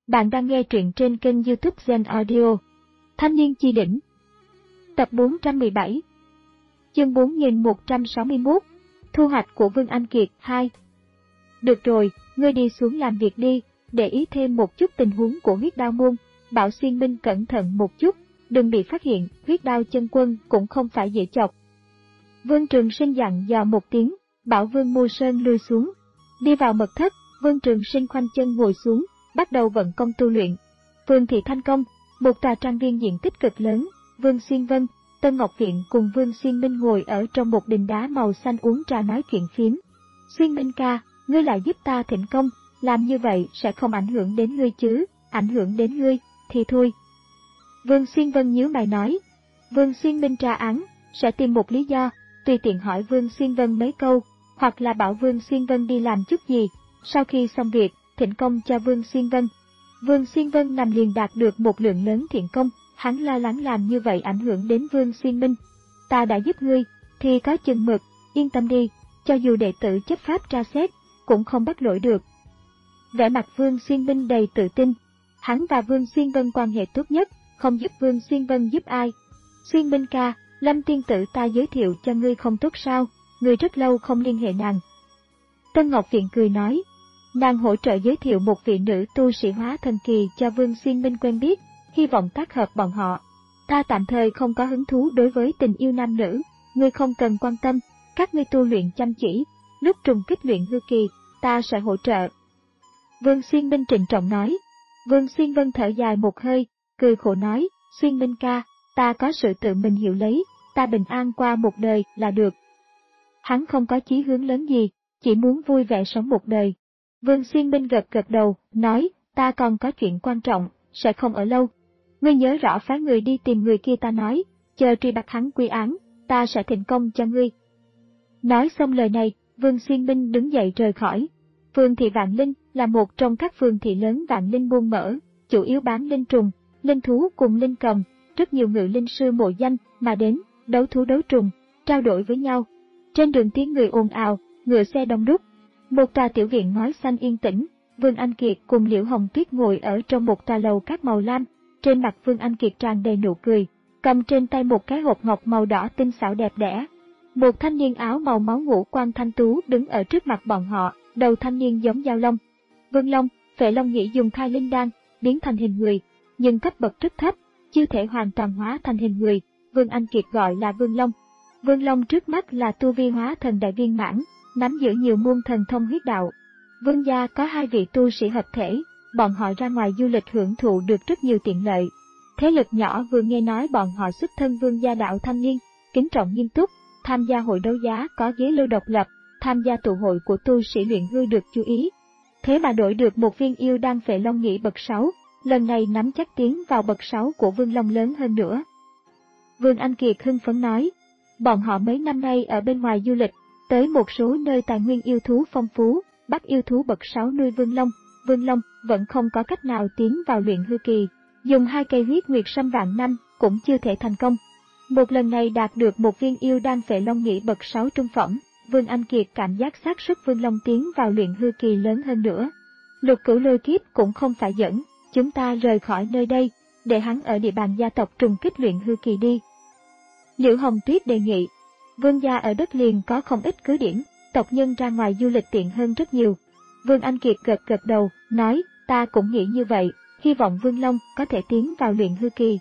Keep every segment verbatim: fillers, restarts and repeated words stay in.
Bạn đang nghe truyện trên kênh YouTube Zen Audio. Thanh niên chi đỉnh. Tập bốn trăm mười bảy. Chương bốn nghìn một trăm sáu mươi mốt. Thu hoạch của Vương Anh Kiệt hai. Được rồi, ngươi đi xuống làm việc đi, để ý thêm một chút tình huống của huyết đao môn. Bảo Xuyên Minh cẩn thận một chút, đừng bị phát hiện, huyết đao chân quân cũng không phải dễ chọc. Vương Trường Sinh dặn dò một tiếng, bảo Vương Mô Sơn lui xuống. Đi vào mật thất, Vương Trường Sinh khoanh chân ngồi xuống, bắt đầu vận công tu luyện. Vương Thị Thanh Công, một tòa trang viên diện tích cực lớn, Vương Xuyên Vân, Tân Ngọc Viện cùng Vương Xuyên Minh ngồi ở trong một đình đá màu xanh uống trà nói chuyện phiếm. Xuyên Minh ca, ngươi lại giúp ta thịnh công, làm như vậy sẽ không ảnh hưởng đến ngươi chứ, ảnh hưởng đến ngươi, thì thôi. Vương Xuyên Vân nhíu mày nói. Vương Xuyên Minh tra án, sẽ tìm một lý do, tùy tiện hỏi Vương Xuyên Vân mấy câu, hoặc là bảo Vương Xuyên Vân đi làm chút gì, sau khi xong việc, thịnh công cho Vương Xuyên Vân. Vương Xuyên Vân nằm liền đạt được một lượng lớn thiện công, hắn lo lắng làm như vậy ảnh hưởng đến Vương Xuyên Minh. Ta đã giúp ngươi, thì có chừng mực, yên tâm đi, cho dù đệ tử chấp pháp tra xét, cũng không bắt lỗi được. Vẻ mặt Vương Xuyên Minh đầy tự tin, hắn và Vương Xuyên Vân quan hệ tốt nhất, không giúp Vương Xuyên Vân giúp ai. Xuyên Minh ca, Lâm tiên tử ta giới thiệu cho ngươi không tốt sao, ngươi rất lâu không liên hệ nàng. Tân Ngọc Viện cười nói. Nàng hỗ trợ giới thiệu một vị nữ tu sĩ hóa thần kỳ cho Vương Xuyên Minh quen biết, hy vọng tác hợp bọn họ. Ta tạm thời không có hứng thú đối với tình yêu nam nữ, ngươi không cần quan tâm, các ngươi tu luyện chăm chỉ, lúc trùng kích luyện hư kỳ, ta sẽ hỗ trợ. Vương Xuyên Minh trịnh trọng nói. Vương Xuyên Vân thở dài một hơi, cười khổ nói, Xuyên Minh ca, ta có sự tự mình hiểu lấy, ta bình an qua một đời là được. Hắn không có chí hướng lớn gì, chỉ muốn vui vẻ sống một đời. Vương Xuyên Minh gật gật đầu, nói, ta còn có chuyện quan trọng, sẽ không ở lâu. Ngươi nhớ rõ phái người đi tìm người kia ta nói, chờ truy bắt hắn quy án, ta sẽ thịnh công cho ngươi. Nói xong lời này, Vương Xuyên Minh đứng dậy rời khỏi. Phường thị Vạn Linh là một trong các phường thị lớn Vạn Linh buôn mở, chủ yếu bán linh trùng, linh thú cùng linh cầm, rất nhiều ngự linh sư mộ danh mà đến, đấu thú đấu trùng, trao đổi với nhau. Trên đường tiếng người ồn ào, ngựa xe đông đúc. Một tòa tiểu viện ngói xanh yên tĩnh, Vương Anh Kiệt cùng Liễu Hồng Tuyết ngồi ở trong một tòa lầu cát màu lam, trên mặt Vương Anh Kiệt tràn đầy nụ cười, cầm trên tay một cái hộp ngọc màu đỏ tinh xảo đẹp đẽ. Một thanh niên áo màu máu ngũ quan thanh tú đứng ở trước mặt bọn họ, đầu thanh niên giống dao long. Vương Long, Phệ Long nghĩ dùng khai linh đan, biến thành hình người, nhưng cấp bậc rất thấp, chưa thể hoàn toàn hóa thành hình người, Vương Anh Kiệt gọi là Vương Long. Vương Long trước mắt là tu vi hóa thần đại viên mãn, nắm giữ nhiều môn thần thông huyết đạo. Vương gia có hai vị tu sĩ hợp thể, bọn họ ra ngoài du lịch hưởng thụ được rất nhiều tiện lợi. Thế lực nhỏ vừa nghe nói bọn họ xuất thân Vương gia đạo thanh niên, kính trọng nghiêm túc, tham gia hội đấu giá có ghế lô độc lập, tham gia tụ hội của tu sĩ luyện hư được chú ý. Thế mà đổi được một viên yêu đan Phệ Long Nhĩ bậc sáu, lần này nắm chắc tiến vào bậc sáu của Vương Long lớn hơn nữa. Vương Anh Kiệt hưng phấn nói, bọn họ mấy năm nay ở bên ngoài du lịch, tới một số nơi tài nguyên yêu thú phong phú, bắt yêu thú bậc sáu nuôi Vương Long, Vương Long vẫn không có cách nào tiến vào luyện hư kỳ, dùng hai cây huyết nguyệt sâm vạn năm cũng chưa thể thành công. Một lần này đạt được một viên yêu đan Phệ Long Nhĩ bậc sáu trung phẩm, Vương Anh Kiệt cảm giác xác suất Vương Long tiến vào luyện hư kỳ lớn hơn nữa. Lục Cửu Lôi Kiếp cũng không phải dẫn, chúng ta rời khỏi nơi đây, để hắn ở địa bàn gia tộc trùng kích luyện hư kỳ đi. Liễu Hồng Tuyết đề nghị. Vương gia ở đất liền có không ít cứ điểm, tộc nhân ra ngoài du lịch tiện hơn rất nhiều. Vương Anh Kiệt gật gật đầu, nói, ta cũng nghĩ như vậy, hy vọng Vương Long có thể tiến vào luyện hư kỳ.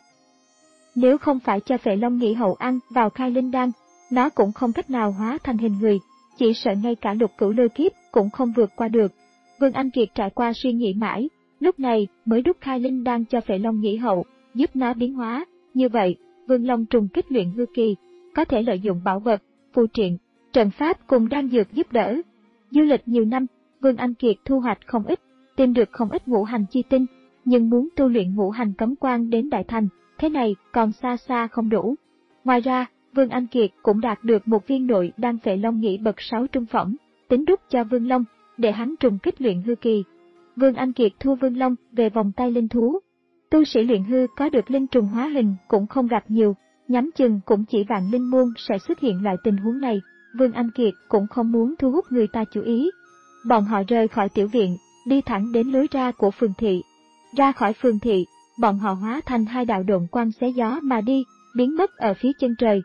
Nếu không phải cho Phệ Long Nhĩ hậu ăn vào khai linh đan, nó cũng không cách nào hóa thành hình người, chỉ sợ ngay cả Lục Cửu Lôi Kiếp cũng không vượt qua được. Vương Anh Kiệt trải qua suy nghĩ mãi, lúc này mới đúc khai linh đan cho Phệ Long Nhĩ hậu, giúp nó biến hóa, như vậy, Vương Long trùng kích luyện hư kỳ, có thể lợi dụng bảo vật, phù triện, trận pháp cùng đan dược giúp đỡ. Du lịch nhiều năm, Vương Anh Kiệt thu hoạch không ít, tìm được không ít ngũ hành chi tinh, nhưng muốn tu luyện ngũ hành cấm quan đến đại thành, thế này còn xa xa không đủ. Ngoài ra, Vương Anh Kiệt cũng đạt được một viên nội đan Phệ Long Nhĩ bậc sáu trung phẩm, tính đúc cho Vương Long, để hắn trùng kích luyện hư kỳ. Vương Anh Kiệt thu Vương Long về vòng tay linh thú. Tu sĩ luyện hư có được linh trùng hóa hình cũng không gặp nhiều, nhắm chừng cũng chỉ Vạn Linh môn sẽ xuất hiện loại tình huống này, Vương Anh Kiệt cũng không muốn thu hút người ta chú ý. Bọn họ rời khỏi tiểu viện, đi thẳng đến lối ra của phường thị. Ra khỏi phường thị, bọn họ hóa thành hai đạo độn quang xé gió mà đi, biến mất ở phía chân trời.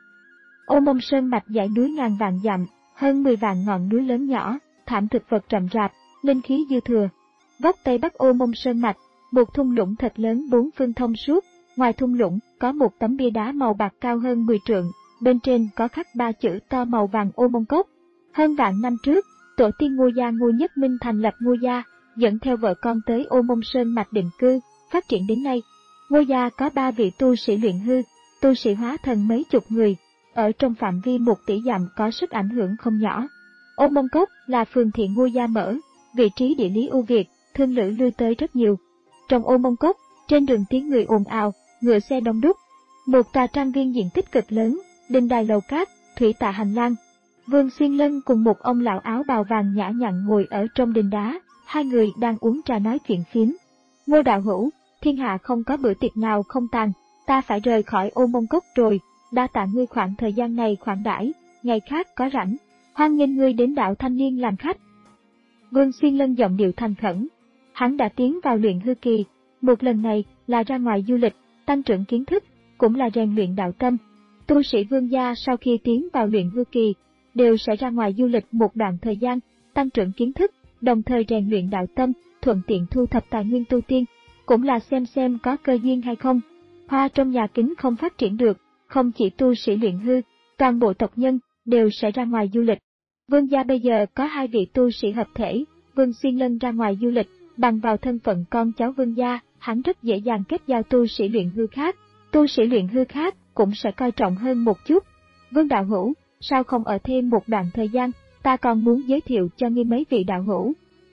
Ô Mông Sơn mạch dãy núi ngàn vạn dặm, hơn mười vạn ngọn núi lớn nhỏ, thảm thực vật rậm rạp, linh khí dư thừa. Góc tây bắc Ô Mông Sơn mạch, một thung lũng thật lớn bốn phương thông suốt, ngoài thung lũng có một tấm bia đá màu bạc cao hơn mười trượng, bên trên có khắc ba chữ to màu vàng Ô Mông Cốc. Hơn vạn năm trước, tổ tiên Ngô gia Ngô Nhất Minh thành lập Ngô gia, dẫn theo vợ con tới Ô Mông Sơn mạch định cư, phát triển đến nay. Ngô gia có ba vị tu sĩ luyện hư, tu sĩ hóa thần mấy chục người, ở trong phạm vi một tỷ dặm có sức ảnh hưởng không nhỏ. Ô Mông Cốc là phường thị Ngô gia mở, vị trí địa lý ưu việt, thương lữ lui tới rất nhiều. Trong Ô Mông Cốc, trên đường tiếng người ồn ào, ngựa xe đông đúc. Một tòa trang viên diện tích cực lớn, đình đài lầu cát, thủy tạ hành lang. Vương Xuyên Lân cùng một ông lão áo bào vàng nhã nhặn ngồi ở trong đình đá, hai người đang uống trà nói chuyện phiếm. Ngô đạo hữu, thiên hạ không có bữa tiệc nào không tàn, ta phải rời khỏi Ô Mông Cốc rồi, đa tạ ngươi khoảng thời gian này khoản đãi, ngày khác có rảnh, hoan nghênh ngươi đến đạo Thanh Niên làm khách. Vương Xuyên Lân giọng điệu thành khẩn. Hắn đã tiến vào luyện hư kỳ, một lần này là ra ngoài du lịch, tăng trưởng kiến thức, cũng là rèn luyện đạo tâm. Tu sĩ Vương gia sau khi tiến vào luyện hư kỳ, đều sẽ ra ngoài du lịch một đoạn thời gian, tăng trưởng kiến thức, đồng thời rèn luyện đạo tâm, thuận tiện thu thập tài nguyên tu tiên, cũng là xem xem có cơ duyên hay không. Hoa trong nhà kính không phát triển được, không chỉ tu sĩ luyện hư, toàn bộ tộc nhân đều sẽ ra ngoài du lịch. Vương gia bây giờ có hai vị tu sĩ hợp thể, Vương Xuyên Lân ra ngoài du lịch, bằng vào thân phận con cháu Vương gia, hắn rất dễ dàng kết giao tu sĩ luyện hư khác, tu sĩ luyện hư khác cũng sẽ coi trọng hơn một chút. Vương đạo hữu, sao không ở thêm một đoạn thời gian, ta còn muốn giới thiệu cho ngươi mấy vị đạo hữu.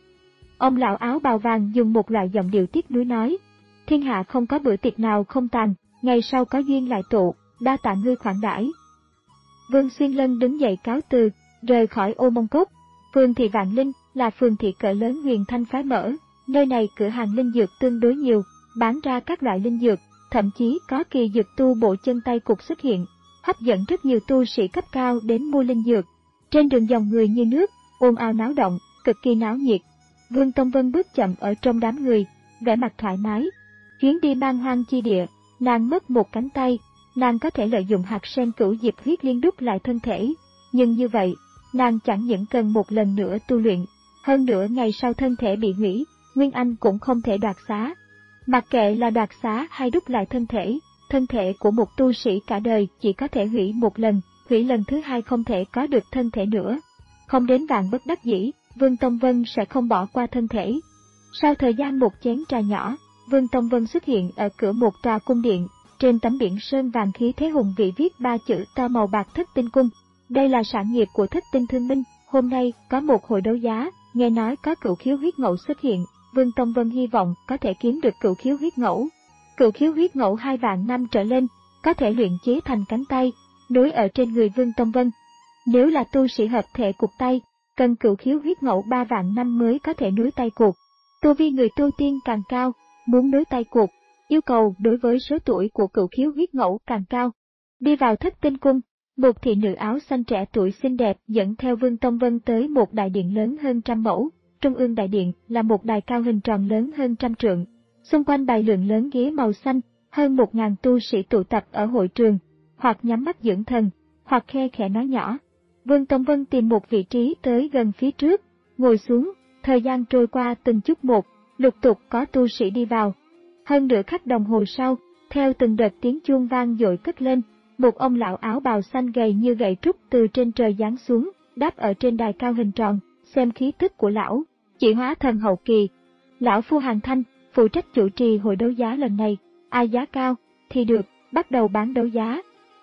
Ông lão áo bào vàng dùng một loại giọng điệu tiếc nuối nói, thiên hạ không có bữa tiệc nào không tàn, ngày sau có duyên lại tụ, đa tạ ngươi khoản đãi. Vương Xuyên Lân đứng dậy cáo từ, rời khỏi Ô Mông Cốc. Phường thị Vạn Linh là phường thị cỡ lớn Huyền Thanh phái mở, nơi này cửa hàng linh dược tương đối nhiều, bán ra các loại linh dược, thậm chí có kỳ dược tu bộ chân tay cục xuất hiện, hấp dẫn rất nhiều tu sĩ cấp cao đến mua linh dược. Trên đường dòng người như nước, ồn ào náo động, cực kỳ náo nhiệt. Vương Tông Vân bước chậm ở trong đám người, vẻ mặt thoải mái. Chuyến đi man hoang chi địa, nàng mất một cánh tay, nàng có thể lợi dụng hạt sen cửu diệp huyết liên đúc lại thân thể, nhưng như vậy, nàng chẳng những cần một lần nữa tu luyện, hơn nữa ngày sau thân thể bị hủy, Nguyên Anh cũng không thể đoạt xá. Mặc kệ là đoạt xá hay đúc lại thân thể, thân thể của một tu sĩ cả đời chỉ có thể hủy một lần, hủy lần thứ hai không thể có được thân thể nữa. Không đến vạn bất đắc dĩ, Vương Tông Vân sẽ không bỏ qua thân thể. Sau thời gian một chén trà nhỏ, Vương Tông Vân xuất hiện ở cửa một tòa cung điện, trên tấm biển sơn vàng khí thế hùng vĩ viết ba chữ to màu bạc Thất Tinh Cung. Đây là sản nghiệp của Thất Tinh Thương Minh, hôm nay có một hội đấu giá, nghe nói có cửu khiếu huyết ngẫu xuất hiện, Vương Tông Vân hy vọng có thể kiếm được cửu khiếu huyết ngẫu. Cửu khiếu huyết ngẫu hai vạn năm trở lên, có thể luyện chế thành cánh tay, nối ở trên người Vương Tông Vân. Nếu là tu sĩ hợp thể cụt tay, cần cửu khiếu huyết ngẫu ba vạn năm mới có thể nối tay cuộc. Tu vi người tu tiên càng cao, muốn nối tay cuộc, yêu cầu đối với số tuổi của cửu khiếu huyết ngẫu càng cao. Đi vào Thất Tinh Cung, một thị nữ áo xanh trẻ tuổi xinh đẹp dẫn theo Vương Tông Vân tới một đại điện lớn hơn trăm mẫu. Trung ương đại điện là một đài cao hình tròn lớn hơn trăm trượng. Xung quanh bày lượng lớn ghế màu xanh, hơn một ngàn tu sĩ tụ tập ở hội trường, hoặc nhắm mắt dưỡng thần, hoặc khe khẽ nói nhỏ. Vương Tông Vân tìm một vị trí tới gần phía trước, ngồi xuống, thời gian trôi qua từng chút một, lục tục có tu sĩ đi vào. Hơn nửa khắc đồng hồ sau, theo từng đợt tiếng chuông vang dội cất lên, một ông lão áo bào xanh gầy như gậy trúc từ trên trời giáng xuống, đáp ở trên đài cao hình tròn, xem khí tức của lão, chỉ hóa thần hậu kỳ. Lão phu Hàng Thanh, phụ trách chủ trì hội đấu giá lần này, ai giá cao, thì được, bắt đầu bán đấu giá.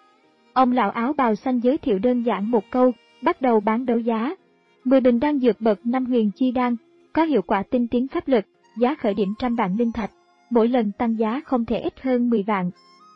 Ông lão áo bào xanh giới thiệu đơn giản một câu, bắt đầu bán đấu giá. mười bình đan dược bậc năm huyền chi đan, có hiệu quả tinh tiến pháp lực, giá khởi điểm trăm vạn linh thạch, mỗi lần tăng giá không thể ít hơn mười vạn.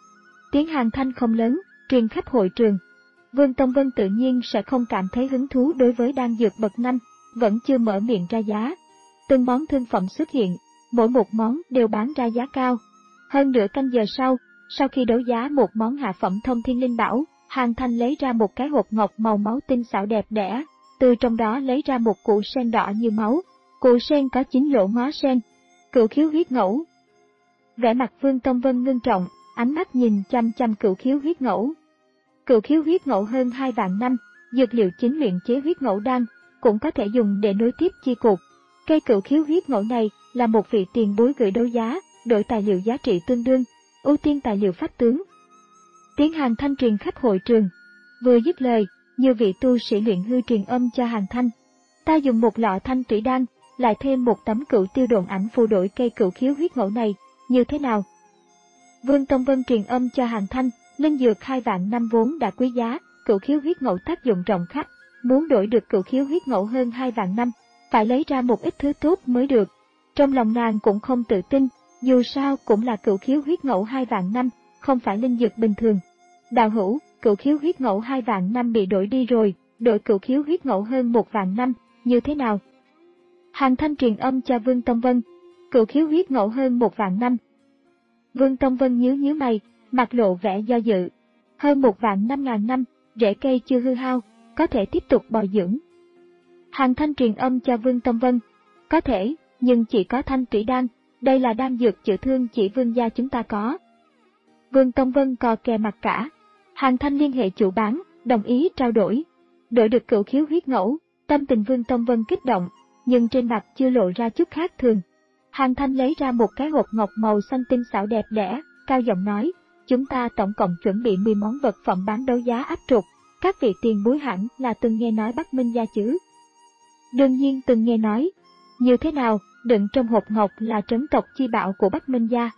Tiếng Hàng Thanh không lớn, truyền khắp hội trường. Vương Tông Vân tự nhiên sẽ không cảm thấy hứng thú đối với đan dược bậc năm, vẫn chưa mở miệng ra giá. Từng món thương phẩm xuất hiện, mỗi một món đều bán ra giá cao. Hơn nửa canh giờ sau, sau khi đấu giá một món hạ phẩm thông thiên linh bảo, Hàng Thanh lấy ra một cái hộp ngọc màu máu tinh xảo đẹp đẽ, từ trong đó lấy ra một củ sen đỏ như máu. Củ sen có chín lỗ ngó sen. Cửu khiếu huyết ngẫu. Vẻ mặt Vương Tông Vân ngưng trọng, ánh mắt nhìn chăm chăm cửu khiếu huyết ngẫu. Cửu khiếu huyết ngẫu hơn hai vạn năm, dược liệu chính luyện chế huyết ngẫu đan, cũng có thể dùng để nối tiếp chi cục. Cây cửu khiếu huyết ngẫu này là một vị tiền bối gửi đấu giá, đổi tài liệu giá trị tương đương, ưu tiên tài liệu pháp tướng. Tiếng Hàn Thanh truyền khắp hội trường. Vừa dứt lời, nhiều vị tu sĩ luyện hư truyền âm cho Hàn Thanh. Ta dùng một lọ thanh thủy đan, lại thêm một tấm cửu tiêu độn ảnh phù đổi cây cửu khiếu huyết ngẫu này, như thế nào? Vương Tông Vân truyền âm cho Hàn Thanh, linh dược hai vạn năm vốn đã quý giá, cửu khiếu huyết ngẫu tác dụng rộng khắp, muốn đổi được cửu khiếu huyết ngẫu hơn hai vạn năm, phải lấy ra một ít thứ tốt mới được. Trong lòng nàng cũng không tự tin, dù sao cũng là cửu khiếu huyết ngẫu hai vạn năm, không phải linh dược bình thường. Đạo hữu, cửu khiếu huyết ngẫu hai vạn năm bị đổi đi rồi, đổi cửu khiếu huyết ngẫu hơn một vạn năm, như thế nào? Hàn Thanh truyền âm cho Vương Tông Vân, cửu khiếu huyết ngẫu hơn một vạn năm. Vương Tông Vân nhíu nhíu mày, mặt lộ vẻ do dự. Hơn một vạn năm ngàn năm, rễ cây chưa hư hao, có thể tiếp tục bồi dưỡng. Hàn Thanh truyền âm cho Vương Tông Vân, có thể, nhưng chỉ có thanh thủy đan, đây là đan dược chữa thương chỉ Vương gia chúng ta có. Vương Tông Vân cò kè mặt cả. Hàn Thanh liên hệ chủ bán, đồng ý trao đổi. Đổi được cửu khiếu huyết ngẫu, tâm tình Vương Tông Vân kích động, nhưng trên mặt chưa lộ ra chút khác thường. Hàn Thanh lấy ra một cái hộp ngọc màu xanh tinh xảo đẹp đẽ, cao giọng nói, chúng ta tổng cộng chuẩn bị mười món vật phẩm bán đấu giá áp trục, các vị tiền bối hẳn là từng nghe nói Bắc Minh gia chứ? Đương nhiên từng nghe nói. Như thế nào, đựng trong hộp ngọc là trấn tộc chi bảo của Bắc Minh gia?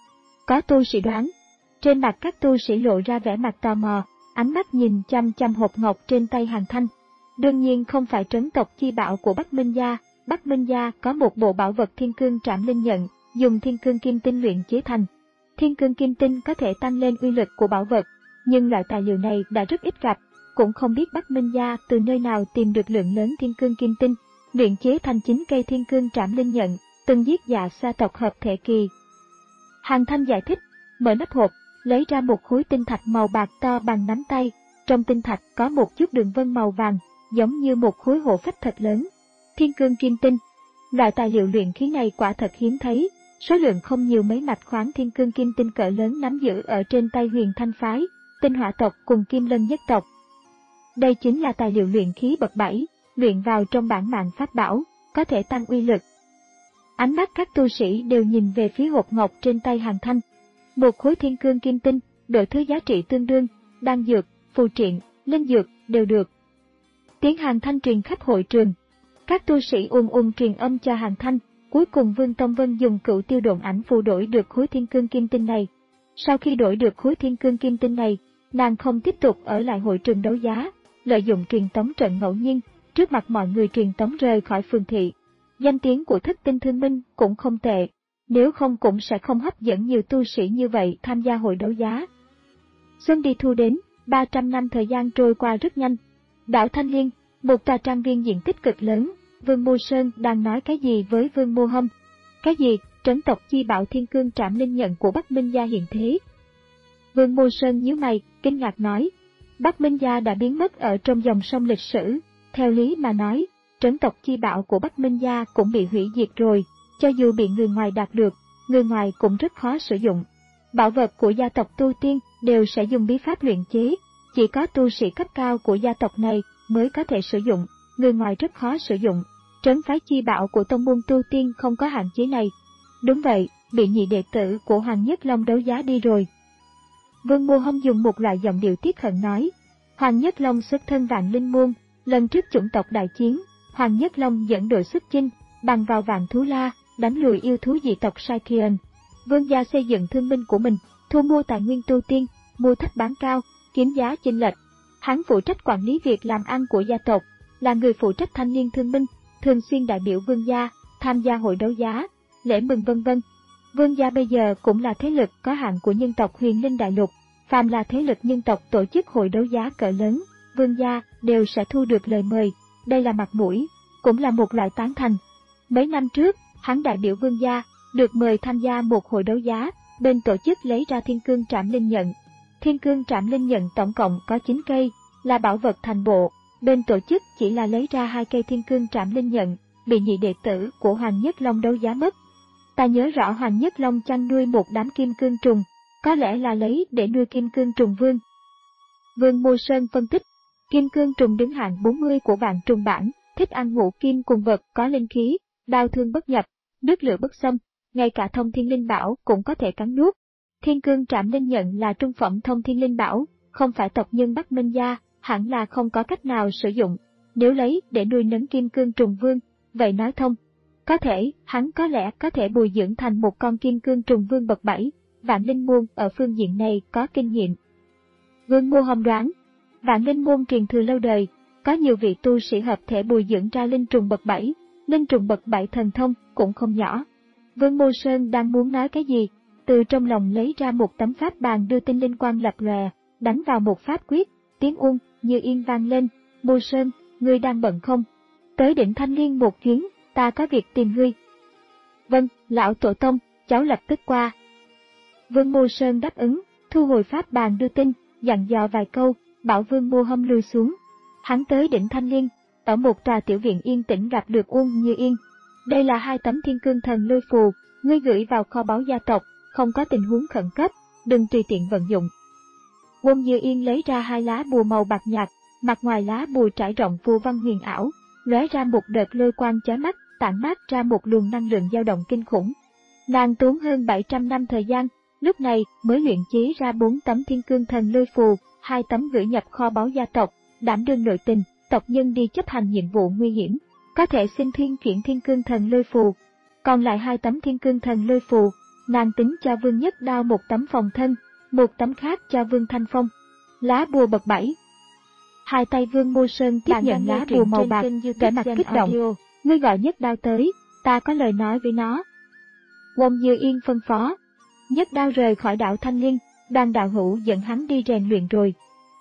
Có tu sĩ đoán. Trên mặt các tu sĩ lộ ra vẻ mặt tò mò, ánh mắt nhìn chăm chăm hộp ngọc trên tay Hàn Thanh. Đương nhiên không phải trấn tộc chi bảo của Bắc Minh gia, Bắc Minh gia có một bộ bảo vật thiên cương trảm linh nhận, dùng thiên cương kim tinh luyện chế thành. Thiên cương kim tinh có thể tăng lên uy lực của bảo vật, nhưng loại tài liệu này đã rất ít gặp, cũng không biết Bắc Minh gia từ nơi nào tìm được lượng lớn thiên cương kim tinh, luyện chế thành chín cây thiên cương trảm linh nhận, từng giết dạ sa tộc hợp thể kỳ. Hàn Thanh giải thích, mở nắp hộp, lấy ra một khối tinh thạch màu bạc to bằng nắm tay, trong tinh thạch có một chút đường vân màu vàng, giống như một khối hổ phách thật lớn. Thiên cương kim tinh. Loại tài liệu luyện khí này quả thật hiếm thấy, số lượng không nhiều mấy mạch khoáng thiên cương kim tinh cỡ lớn nắm giữ ở trên tay Huyền Thanh phái, Tinh Hỏa tộc cùng Kim Lân nhất tộc. Đây chính là tài liệu luyện khí bậc bảy, luyện vào trong bản mạng pháp bảo, có thể tăng uy lực. Ánh mắt các tu sĩ đều nhìn về phía hộp ngọc trên tay Hàn Thanh. Một khối thiên cương kim tinh, đổi thứ giá trị tương đương, đan dược, phù triện, linh dược đều được. Tiếng Hàn Thanh truyền khắp hội trường. Các tu sĩ ùn ùn truyền âm cho Hàn Thanh, cuối cùng Vương Tông Vân dùng cửu tiêu độn ảnh phù đổi được khối thiên cương kim tinh này. Sau khi đổi được khối thiên cương kim tinh này, nàng không tiếp tục ở lại hội trường đấu giá, lợi dụng truyền tống trận ngẫu nhiên, trước mặt mọi người truyền tống rời khỏi phường thị. Danh tiếng của Thất Tinh Thương Minh cũng không tệ, nếu không cũng sẽ không hấp dẫn nhiều tu sĩ như vậy tham gia hội đấu giá. Xuân đi thu đến, ba trăm năm thời gian trôi qua rất nhanh. Đảo Thanh Liên, một tòa trang viên diện tích cực lớn, Vương Mô Sơn đang nói cái gì với Vương Mô Hâm? Cái gì, trấn tộc chi bảo thiên cương trảm linh nhận của Bắc Minh gia hiện thế? Vương Mô Sơn nhíu mày, kinh ngạc nói, Bắc Minh gia đã biến mất ở trong dòng sông lịch sử, theo lý mà nói, trấn tộc chi bảo của Bắc Minh gia cũng bị hủy diệt rồi, cho dù bị người ngoài đạt được, người ngoài cũng rất khó sử dụng. Bảo vật của gia tộc tu tiên đều sẽ dùng bí pháp luyện chế, chỉ có tu sĩ cấp cao của gia tộc này mới có thể sử dụng, người ngoài rất khó sử dụng. Trấn phái chi bảo của tông môn tu tiên không có hạn chế này. Đúng vậy, bị nhị đệ tử của Hoàng Nhất Long đấu giá đi rồi. Vương Mô Hâm dùng một loại giọng điệu tiếc hận nói, Hoàng Nhất Long xuất thân Vạn Linh môn, lần trước chủng tộc đại chiến, Hoàng Nhất Long dẫn đội xuất chinh, bằng vào Vạn Thú La, đánh lùi yêu thú dị tộc Saikian. Vương gia xây dựng thương minh của mình, thu mua tài nguyên tu tiên, mua thấp bán cao, kiếm giá chênh lệch. Hắn phụ trách quản lý việc làm ăn của gia tộc, là người phụ trách thanh niên thương minh, thường xuyên đại biểu vương gia, tham gia hội đấu giá, lễ mừng vân vân. Vương gia bây giờ cũng là thế lực có hạn của nhân tộc Huyền Linh Đại Lục, phàm là thế lực nhân tộc tổ chức hội đấu giá cỡ lớn, vương gia đều sẽ thu được lời mời, đây là mặt mũi, cũng là một loại tán thành. Mấy năm trước, hắn đại biểu vương gia, được mời tham gia một hội đấu giá, bên tổ chức lấy ra thiên cương trảm linh nhận. Thiên cương trảm linh nhận tổng cộng có chín cây, là bảo vật thành bộ, bên tổ chức chỉ là lấy ra hai cây thiên cương trảm linh nhận, bị nhị đệ tử của Hoàng Nhất Long đấu giá mất. Ta nhớ rõ Hoàng Nhất Long chăn nuôi một đám kim cương trùng, có lẽ là lấy để nuôi kim cương trùng vương. Vương Mô Sơn phân tích, kim cương trùng đứng hạng bốn mươi của vạn trùng bảng, thích ăn ngũ kim cùng vật có linh khí, đao thương bất nhập, nước lửa bất xâm, ngay cả thông thiên linh bảo cũng có thể cắn nuốt. Thiên cương trảm linh nhận là trung phẩm thông thiên linh bảo, không phải tộc nhân Bắc Minh gia, hẳn là không có cách nào sử dụng. Nếu lấy để nuôi nấng kim cương trùng vương, vậy nói thông. Có thể, hắn có lẽ có thể bồi dưỡng thành một con kim cương trùng vương bậc bảy, Vạn Linh Môn ở phương diện này có kinh nghiệm. Vương Mô Hồng đoán, Vạn Linh Môn truyền thừa lâu đời, có nhiều vị tu sĩ hợp thể bồi dưỡng ra linh trùng bậc bảy, linh trùng bậc bảy thần thông cũng không nhỏ. Vương Mô Sơn đang muốn nói cái gì, từ trong lòng lấy ra một tấm pháp bàn đưa tin linh quang lập lòe, đánh vào một pháp quyết, tiếng Uông như yên vang lên. Mô Sơn, ngươi đang bận không? Tới đỉnh Thanh Liên một chuyến, ta có việc tìm ngươi. Vâng, lão tổ tông, cháu lập tức qua. Vương Mô Sơn đáp ứng, thu hồi pháp bàn đưa tin, dặn dò vài câu, bảo Vương Mô Hâm lui xuống. Hắn tới đỉnh Thanh Liên, ở một tòa tiểu viện yên tĩnh gặp được Uông Như Yên. Đây là hai tấm thiên cương thần lôi phù, ngươi gửi vào kho báu gia tộc, không có tình huống khẩn cấp, đừng tùy tiện vận dụng. Uông Như Yên lấy ra hai lá bùa màu bạc nhạt, mặt ngoài lá bùa trải rộng phù văn huyền ảo, lóe ra một đợt lôi quang chói mắt, tản mát ra một luồng năng lượng dao động kinh khủng. Nàng tốn hơn bảy trăm năm thời gian, lúc này mới luyện chế ra bốn tấm thiên cương thần lôi phù, hai tấm gửi nhập kho báu gia tộc, đảm đương nội tình, tộc nhân đi chấp hành nhiệm vụ nguy hiểm, có thể xin thuyên chuyển thiên cương thần lôi phù. Còn lại hai tấm thiên cương thần lôi phù, nàng tính cho Vương Nhất Đao một tấm phòng thân, một tấm khác cho Vương Thanh Phong. Lá bùa bậc bảy. Hai tay Vương Mô Sơn tiếp nhận lá bùa màu bạc, vẻ mặt kích động. Ngươi gọi Nhất Đao tới, ta có lời nói với nó. Uông Như Yên phân phó. Nhất Đao rời khỏi đảo Thanh Liên, đoàn đạo hữu dẫn hắn đi rèn luyện rồi.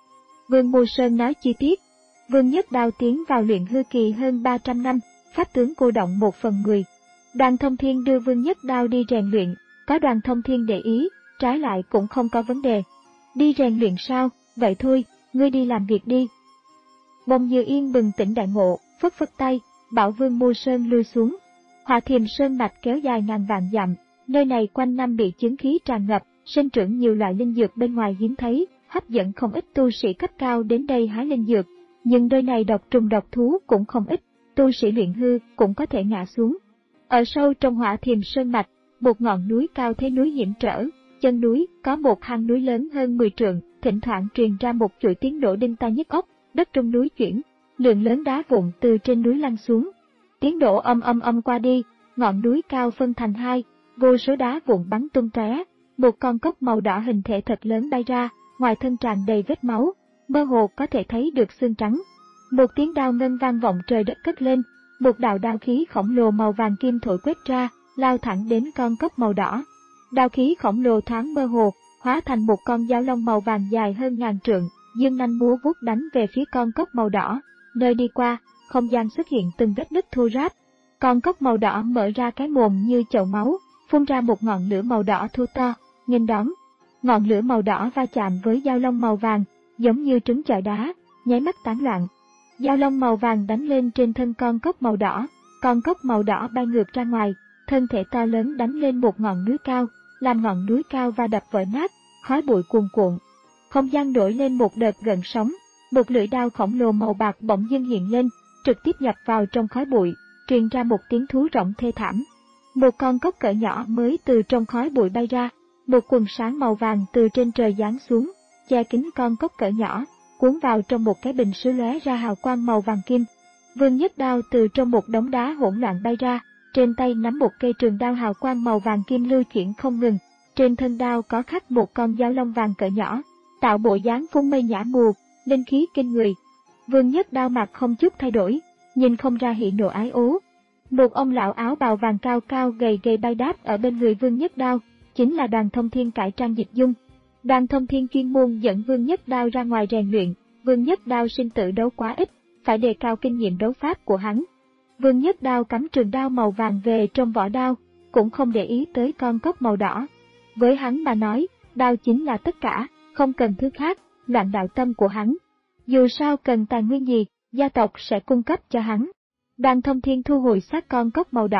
Vương Mô Sơn nói chi tiết. Vương Nhất Đao tiến vào luyện hư kỳ hơn ba trăm năm, pháp tướng cô động một phần mười. Đoàn Thông Thiên đưa Vương Nhất Đao đi rèn luyện, có Đoàn Thông Thiên để ý, trái lại cũng không có vấn đề. Đi rèn luyện sao, vậy thôi, ngươi đi làm việc đi. Uông Như Yên bừng tỉnh đại ngộ, phất phất tay, bảo Vương Mô Sơn lui xuống. Hỏa Thiềm Sơn mạch kéo dài ngàn vạn dặm, nơi này quanh năm bị chứng khí tràn ngập, sinh trưởng nhiều loại linh dược bên ngoài hiếm thấy, hấp dẫn không ít tu sĩ cấp cao đến đây hái linh dược. Nhưng nơi này độc trùng độc thú cũng không ít, tu sĩ luyện hư cũng có thể ngã xuống. Ở sâu trong Hỏa Thiềm Sơn mạch, một ngọn núi cao thế núi hiểm trở, chân núi có một hang núi lớn hơn mười trượng, thỉnh thoảng truyền ra một chuỗi tiếng nổ đinh tai nhức óc, đất trong núi chuyển, lượng lớn đá vụn từ trên núi lăn xuống. Tiếng nổ âm âm âm qua đi, ngọn núi cao phân thành hai, vô số đá vụn bắn tung tóe, một con cốc màu đỏ hình thể thật lớn bay ra, ngoài thân tràn đầy vết máu, mơ hồ có thể thấy được xương trắng. Một tiếng đao ngân vang vọng trời đất cất lên, một đạo đao khí khổng lồ màu vàng kim thổi quét ra, lao thẳng đến con cốc màu đỏ. Đao khí khổng lồ thoáng mơ hồ, hóa thành một con dao long màu vàng dài hơn ngàn trượng, dương nanh múa vuốt đánh về phía con cốc màu đỏ. Nơi đi qua, không gian xuất hiện từng vết nứt thô ráp. Con cốc màu đỏ mở ra cái mồm như chậu máu, phun ra một ngọn lửa màu đỏ thô to, nghênh đón. Ngọn lửa màu đỏ va chạm với dao long màu vàng, giống như trứng chọi đá, nháy mắt tán loạn. Dao long màu vàng đánh lên trên thân con cốc màu đỏ, con cốc màu đỏ bay ngược ra ngoài, thân thể to lớn đánh lên một ngọn núi cao, làm ngọn núi cao va đập vỡ nát, khói bụi cuồn cuộn. Không gian nổi lên một đợt gợn sóng, một lưỡi đao khổng lồ màu bạc bỗng dưng hiện lên, trực tiếp nhập vào trong khói bụi, truyền ra một tiếng thú rộng thê thảm. Một con cốc cỡ nhỏ mới từ trong khói bụi bay ra, một quần sáng màu vàng từ trên trời giáng xuống, che kín con cốc cỡ nhỏ, cuốn vào trong một cái bình sứ lóe ra hào quang màu vàng kim. Vương Nhất Đao từ trong một đống đá hỗn loạn bay ra, trên tay nắm một cây trường đao hào quang màu vàng kim lưu chuyển không ngừng, trên thân đao có khắc một con dao long vàng cỡ nhỏ, tạo bộ dáng phun mây nhã mù, linh khí kinh người. Vương Nhất Đao mặt không chút thay đổi, nhìn không ra hỉ nộ ái ố. Một ông lão áo bào vàng cao cao gầy gầy bay đáp ở bên người Vương Nhất Đao, chính là Đoàn Thông Thiên cải trang dịch dung. Đoàn Thông Thiên chuyên môn dẫn Vương Nhất Đao ra ngoài rèn luyện, Vương Nhất Đao sinh tử đấu quá ít, phải đề cao kinh nghiệm đấu pháp của hắn. Vương Nhất Đao cắm trường đao màu vàng về trong vỏ đao, cũng không để ý tới con cốc màu đỏ. Với hắn mà nói, đao chính là tất cả, không cần thứ khác, loạn đạo tâm của hắn. Dù sao cần tài nguyên gì, gia tộc sẽ cung cấp cho hắn. Đoàn Thông Thiên thu hồi xác con cốc màu đỏ,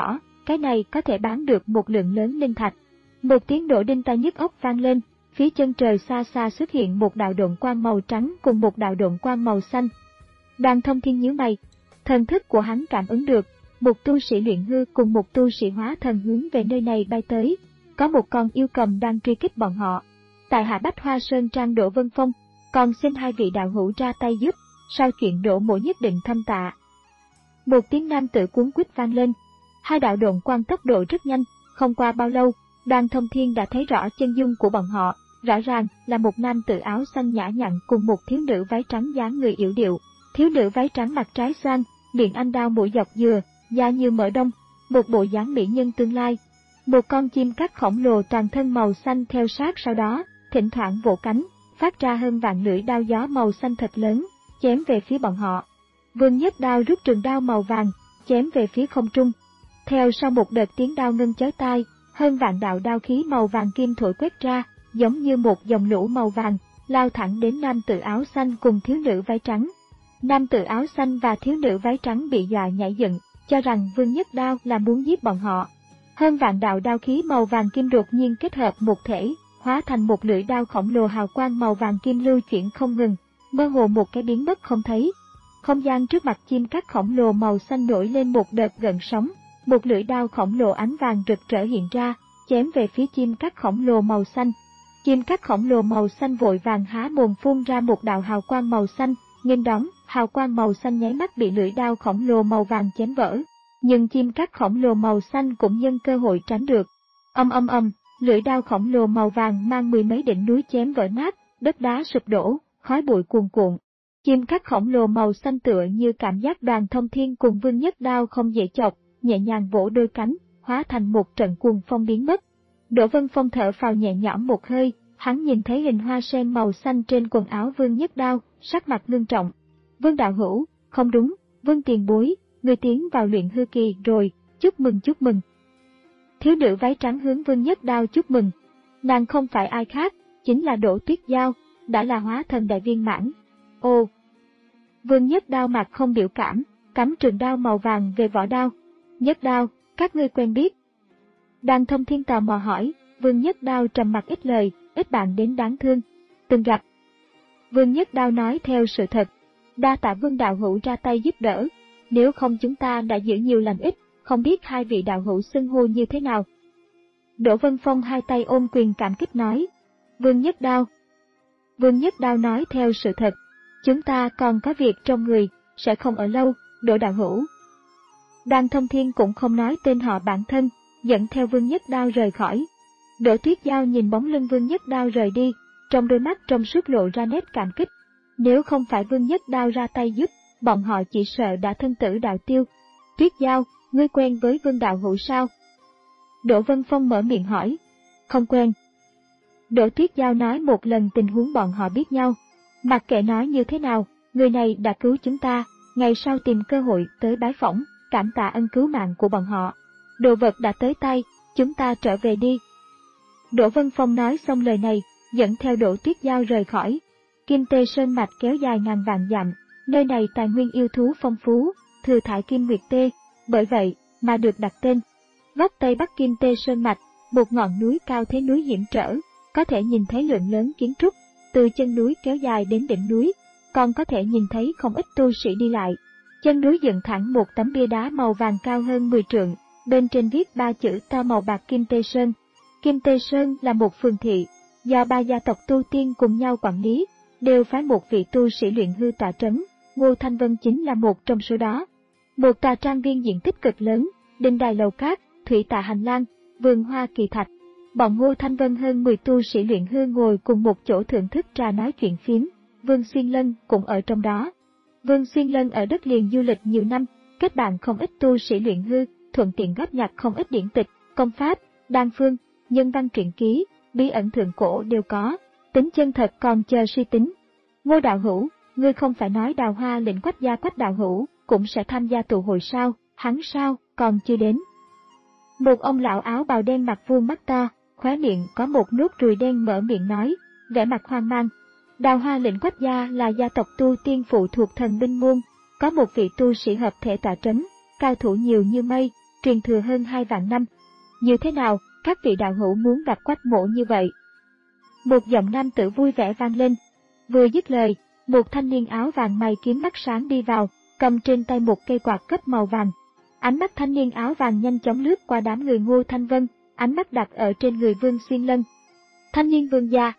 cái này có thể bán được một lượng lớn linh thạch. Một tiếng nổ đinh tai nhức óc vang lên, phía chân trời xa xa xuất hiện một đạo độn quang màu trắng cùng một đạo độn quang màu xanh. Đoàn Thông Thiên nhíu mày, thần thức của hắn cảm ứng được, một tu sĩ luyện hư cùng một tu sĩ hóa thần hướng về nơi này bay tới, có một con yêu cầm đang truy kích bọn họ. Tại Hạ Bách Hoa Sơn Trang Đỗ Vân Phong, còn xin hai vị đạo hữu ra tay giúp, sao chuyện Đỗ mỗ nhất định thâm tạ. Một tiếng nam tử cuống quýt vang lên, hai đạo độn quang tốc độ rất nhanh, không qua bao lâu, Đoàn Thông Thiên đã thấy rõ chân dung của bọn họ, rõ ràng là một nam tử áo xanh nhã nhặn cùng một thiếu nữ váy trắng dáng người yểu điệu. Thiếu nữ váy trắng mặt trái xoan, miệng anh đao mũi dọc dừa, da như mỡ đông, một bộ dáng mỹ nhân tương lai. Một con chim cát khổng lồ toàn thân màu xanh theo sát sau đó, thỉnh thoảng vỗ cánh, phát ra hơn vạn lưỡi đao gió màu xanh thật lớn, chém về phía bọn họ. Vương Nhất Đao rút trường đao màu vàng, chém về phía không trung. Theo sau một đợt tiếng đao ngân chói tai, hơn vạn đạo đao khí màu vàng kim thổi quét ra, giống như một dòng lũ màu vàng, lao thẳng đến nam tử áo xanh cùng thiếu nữ váy trắng. Nam tử áo xanh và thiếu nữ váy trắng bị dọa nhảy dựng, cho rằng Vương Nhất Đao là muốn giết bọn họ. Hơn vạn đạo đao khí màu vàng kim đột nhiên kết hợp một thể, hóa thành một lưỡi đao khổng lồ hào quang màu vàng kim lưu chuyển không ngừng, mơ hồ một cái biến mất không thấy. Không gian trước mặt chim cát khổng lồ màu xanh nổi lên một đợt gợn sóng, một lưỡi đao khổng lồ ánh vàng rực rỡ hiện ra, chém về phía chim cát khổng lồ màu xanh. Chim cát khổng lồ màu xanh vội vàng há mồm phun ra một đạo hào quang màu xanh, nghênh đón, hào quang màu xanh nháy mắt bị lưỡi đao khổng lồ màu vàng chém vỡ. Nhưng chim cát khổng lồ màu xanh cũng nhân cơ hội tránh được. Âm âm âm, lưỡi đao khổng lồ màu vàng mang mười mấy đỉnh núi chém vỡ nát, đất đá sụp đổ, khói bụi cuồn cuộn. Chim cát khổng lồ màu xanh tựa như cảm giác Đoàn Thông Thiên cùng Vương Nhất Đao không dễ chọc, nhẹ nhàng vỗ đôi cánh, hóa thành một trận cuồng phong biến mất. Đỗ Vân Phong thở phào nhẹ nhõm một hơi, hắn nhìn thấy hình hoa sen màu xanh trên quần áo Vương Nhất Đao, sắc mặt ngưng trọng. Vương đạo hữu, không đúng, Vương tiền bối, người tiến vào luyện hư kỳ rồi, chúc mừng chúc mừng. Thiếu nữ váy trắng hướng Vương Nhất Đao chúc mừng. Nàng không phải ai khác, chính là Đỗ Tuyết Giao, đã là hóa thần đại viên mãn. Ồ! Vương Nhất Đao mặt không biểu cảm, cắm trường đao màu vàng về vỏ đao. Nhất Đao, các ngươi quen biết. Đoàn Thông Thiên tò mò hỏi, Vương Nhất Đao trầm mặc ít lời, ít bạn đến đáng thương. Từng gặp. Vương Nhất Đao nói theo sự thật. Đa tạ Vương đạo hữu ra tay giúp đỡ, nếu không chúng ta đã giữ nhiều lành ít, không biết hai vị đạo hữu xưng hô như thế nào. Đỗ Vân Phong hai tay ôm quyền cảm kích nói, Vương Nhất Đao. Vương Nhất Đao nói theo sự thật, chúng ta còn có việc trong người, sẽ không ở lâu, Đỗ đạo hữu. Đoàn Thông Thiên cũng không nói tên họ bản thân, dẫn theo Vương Nhất Đao rời khỏi. Đỗ Tuyết Giao nhìn bóng lưng Vương Nhất Đao rời đi, trong đôi mắt trong suốt lộ ra nét cảm kích. Nếu không phải Vương Nhất Đao ra tay giúp, bọn họ chỉ sợ đã thân tử đạo tiêu. Tuyết Giao, ngươi quen với Vương đạo hữu sao? Đỗ Vân Phong mở miệng hỏi. Không quen. Đỗ Tuyết Giao nói một lần tình huống bọn họ biết nhau. Mặc kệ nói như thế nào, người này đã cứu chúng ta, ngày sau tìm cơ hội tới bái phỏng, cảm tạ ân cứu mạng của bọn họ. Đồ vật đã tới tay, chúng ta trở về đi. Đỗ Vân Phong nói xong lời này, dẫn theo Đỗ Tuyết Giao rời khỏi. Kim Tê Sơn Mạch kéo dài ngàn vạn dặm, nơi này tài nguyên yêu thú phong phú, thừa thải Kim Nguyệt Tê, bởi vậy mà được đặt tên. Góc Tây Bắc Kim Tê Sơn Mạch, một ngọn núi cao thế núi hiểm trở, có thể nhìn thấy lượng lớn kiến trúc, từ chân núi kéo dài đến đỉnh núi, còn có thể nhìn thấy không ít tu sĩ đi lại. Chân núi dựng thẳng một tấm bia đá màu vàng cao hơn mười trượng, bên trên viết ba chữ to màu bạc Kim Tê Sơn. Kim Tê Sơn là một phường thị, do ba gia tộc tu tiên cùng nhau quản lý, đều phái một vị tu sĩ luyện hư tọa trấn, Ngô Thanh Vân chính là một trong số đó. Một tòa trang viên diện tích cực lớn, đình đài lầu cát, thủy tạ hành lang, vườn hoa kỳ thạch. Bọn Ngô Thanh Vân hơn mười tu sĩ luyện hư ngồi cùng một chỗ thưởng thức trà nói chuyện phiếm, Vương Xuyên Lân cũng ở trong đó. Vương Xuyên Lân ở đất liền du lịch nhiều năm, kết bạn không ít tu sĩ luyện hư, thuận tiện góp nhặt không ít điển tịch, công pháp, đan phương, nhân văn truyện ký, bí ẩn thượng cổ đều có, tính chân thật còn chờ suy tính. Ngô đạo hữu, ngươi không phải nói Đào Hoa lĩnh Quách gia Quách đạo hữu cũng sẽ tham gia tụ hội sao? Hắn sao, còn chưa đến. Một ông lão áo bào đen mặt vuông mắt to, khóe miệng có một nốt ruồi đen mở miệng nói, vẻ mặt hoang mang. Đào Hoa lĩnh Quách gia là gia tộc tu tiên phụ thuộc thần binh môn, có một vị tu sĩ hợp thể tọa trấn, cao thủ nhiều như mây, truyền thừa hơn hai vạn năm. Như thế nào, các vị đạo hữu muốn gặp Quách mỗ như vậy? Một giọng nam tử vui vẻ vang lên. Vừa dứt lời, một thanh niên áo vàng mày kiếm mắt sáng đi vào, cầm trên tay một cây quạt cấp màu vàng. Ánh mắt thanh niên áo vàng nhanh chóng lướt qua đám người Ngô Thanh Vân, ánh mắt đặt ở trên người Vương Xuyên Lân. Thanh niên vương gia.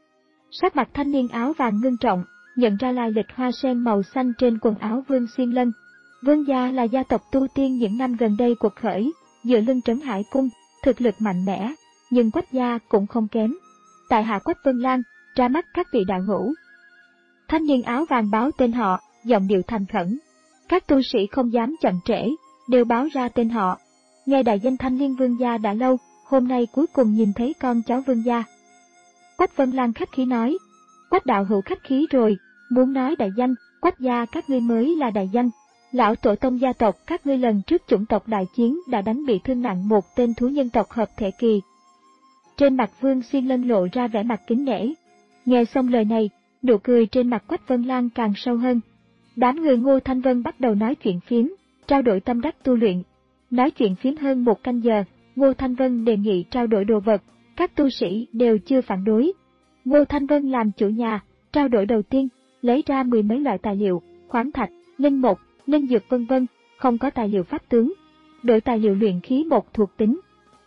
Sắc mặt thanh niên áo vàng ngưng trọng, nhận ra lai lịch hoa sen màu xanh trên quần áo Vương Xuyên Lân. Vương gia là gia tộc tu tiên những năm gần đây cuộc khởi, dựa lưng Trấn Hải Cung, thực lực mạnh mẽ, nhưng Quách gia cũng không kém. Tại hạ Quách Vân Lan, ra mắt các vị đạo hữu. Thanh niên áo vàng báo tên họ, giọng điệu thành khẩn. Các tu sĩ không dám chậm trễ, đều báo ra tên họ. Nghe đại danh thanh niên vương gia đã lâu, hôm nay cuối cùng nhìn thấy con cháu vương gia. Quách Vân Lan khách khí nói. Quách đạo hữu khách khí rồi, muốn nói đại danh, Quách gia các ngươi mới là đại danh. Lão tổ tông gia tộc các ngươi lần trước chủng tộc đại chiến đã đánh bị thương nặng một tên thú nhân tộc hợp thể kỳ. Trên mặt Vương Xuyên Lân lộ ra vẻ mặt kính nể. Nghe xong lời này, nụ cười trên mặt Quách Vân Lan càng sâu hơn. Đám người Ngô Thanh Vân bắt đầu nói chuyện phiếm, trao đổi tâm đắc tu luyện. Nói chuyện phiếm hơn một canh giờ, Ngô Thanh Vân đề nghị trao đổi đồ vật, các tu sĩ đều chưa phản đối. Ngô Thanh Vân làm chủ nhà, trao đổi đầu tiên, lấy ra mười mấy loại tài liệu, khoáng thạch, linh mục, linh dược vân vân, không có tài liệu pháp tướng. Đổi tài liệu luyện khí một thuộc tính.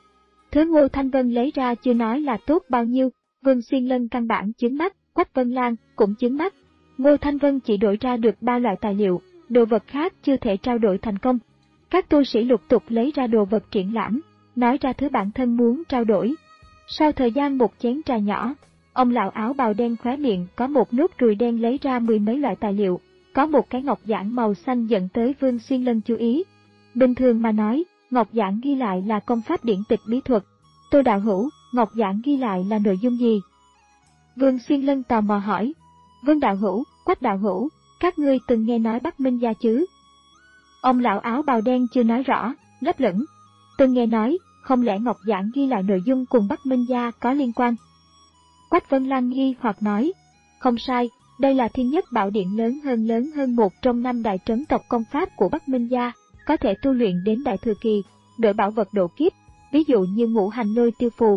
Thứ Ngô Thanh Vân lấy ra chưa nói là tốt bao nhiêu, Vương Xuyên Lân căn bản chướng mắt, Quách Vân Lan cũng chướng mắt. Ngô Thanh Vân chỉ đổi ra được ba loại tài liệu, đồ vật khác chưa thể trao đổi thành công. Các tu sĩ lục tục lấy ra đồ vật triển lãm, nói ra thứ bản thân muốn trao đổi. Sau thời gian một chén trà nhỏ, ông lão áo bào đen khóe miệng có một nốt ruồi đen lấy ra mười mấy loại tài liệu, có một cái ngọc giản màu xanh dẫn tới Vương Xuyên Lân chú ý. Bình thường mà nói, ngọc giản ghi lại là công pháp điển tịch bí thuật. Tô đạo hữu, ngọc giản ghi lại là nội dung gì? Vương Xuyên Lân tò mò hỏi. Vương đạo hữu, Quách đạo hữu, các ngươi từng nghe nói Bắc Minh gia chứ? Ông lão áo bào đen chưa nói rõ, lấp lửng. Từng nghe nói, không lẽ ngọc giản ghi lại nội dung cùng Bắc Minh gia có liên quan? Quách Vân Lan nghi hoặc nói. Không sai, đây là thiên nhất bảo điện lớn hơn lớn hơn một trong năm đại trấn tộc công pháp của Bắc Minh gia, có thể tu luyện đến đại thừa kỳ, đổi bảo vật độ kiếp, ví dụ như ngũ hành lôi tiêu phù.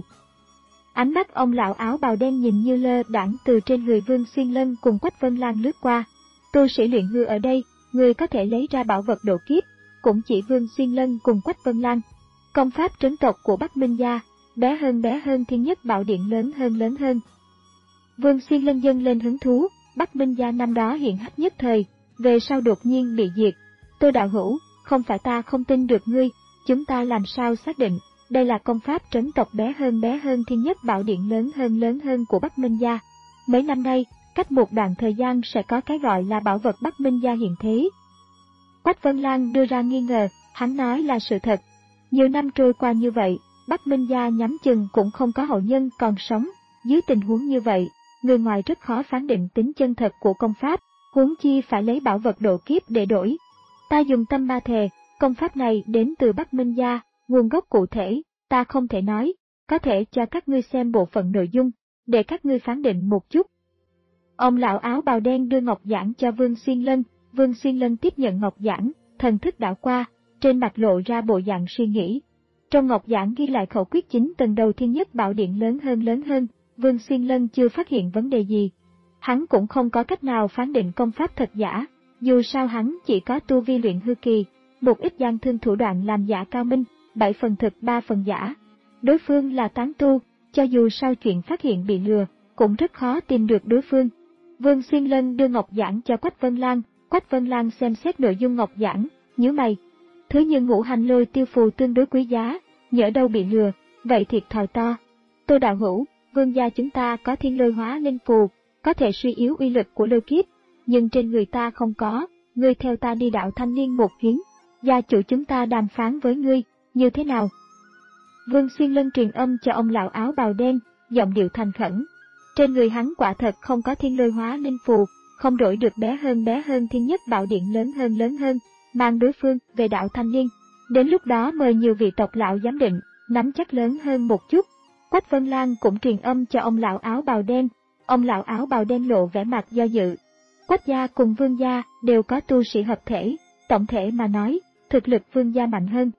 Ánh mắt ông lão áo bào đen nhìn như lơ đãng từ trên người Vương Xuyên Lân cùng Quách Vân Lan lướt qua. Tu sĩ luyện hư ở đây, người có thể lấy ra bảo vật độ kiếp, cũng chỉ Vương Xuyên Lân cùng Quách Vân Lan. Công pháp trấn tộc của Bắc Minh gia, bé hơn bé hơn thiên nhất bảo điện lớn hơn lớn hơn. Vương Xuyên Lân dâng lên hứng thú, Bắc Minh gia năm đó hiển hách nhất thời, về sau đột nhiên bị diệt. Tô đạo hữu, không phải ta không tin được ngươi, chúng ta làm sao xác định, đây là công pháp trấn tộc bé hơn bé hơn thiên nhất bảo điện lớn hơn lớn hơn của Bắc Minh gia. Mấy năm nay, cách một đoạn thời gian sẽ có cái gọi là bảo vật Bắc Minh gia hiện thế. Quách Vân Lan đưa ra nghi ngờ, hắn nói là sự thật. Nhiều năm trôi qua như vậy, Bắc Minh gia nhắm chừng cũng không có hậu nhân còn sống. Dưới tình huống như vậy, người ngoài rất khó phán định tính chân thật của công pháp, huống chi phải lấy bảo vật độ kiếp để đổi. Ta dùng tâm ma thề, công pháp này đến từ Bắc Minh gia, nguồn gốc cụ thể, ta không thể nói, có thể cho các ngươi xem bộ phận nội dung, để các ngươi phán định một chút. Ông lão áo bào đen đưa ngọc giản cho Vương Xuyên Lân, Vương Xuyên Lân tiếp nhận ngọc giản, thần thức đảo qua, trên mặt lộ ra bộ dạng suy nghĩ. Trong ngọc giản ghi lại khẩu quyết chính tầng đầu thiên nhất bảo điện lớn hơn lớn hơn, Vương Xuyên Lân chưa phát hiện vấn đề gì. Hắn cũng không có cách nào phán định công pháp thật giả, dù sao hắn chỉ có tu vi luyện hư kỳ, một ít gian thương thủ đoạn làm giả cao minh, bảy phần thực ba phần giả. Đối phương là tán tu, cho dù sau chuyện phát hiện bị lừa, cũng rất khó tìm được đối phương. Vương Xuyên Lân đưa ngọc giản cho Quách Vân Lan, Quách Vân Lan xem xét nội dung ngọc giản, nhíu mày. Thứ như ngũ hành lôi tiêu phù tương đối quý giá, nhỡ đâu bị lừa, vậy thiệt thòi to. Tô đạo hữu, vương gia chúng ta có thiên lôi hóa linh phù, có thể suy yếu uy lực của lôi kiếp, nhưng trên người ta không có, ngươi theo ta đi đạo thanh niên một chuyến, gia chủ chúng ta đàm phán với ngươi, như thế nào? Vương Xuyên Lân truyền âm cho ông lão áo bào đen, giọng điệu thành khẩn. Trên người hắn quả thật không có thiên lôi hóa linh phù, không đổi được bé hơn bé hơn thiên nhất bảo điện lớn hơn lớn hơn, mang đối phương về đạo thanh niên. Đến lúc đó mời nhiều vị tộc lão giám định, nắm chắc lớn hơn một chút. Quách Vân Lan cũng truyền âm cho ông lão áo bào đen, ông lão áo bào đen lộ vẻ mặt do dự. Quách gia cùng vương gia đều có tu sĩ hợp thể, tổng thể mà nói, thực lực vương gia mạnh hơn.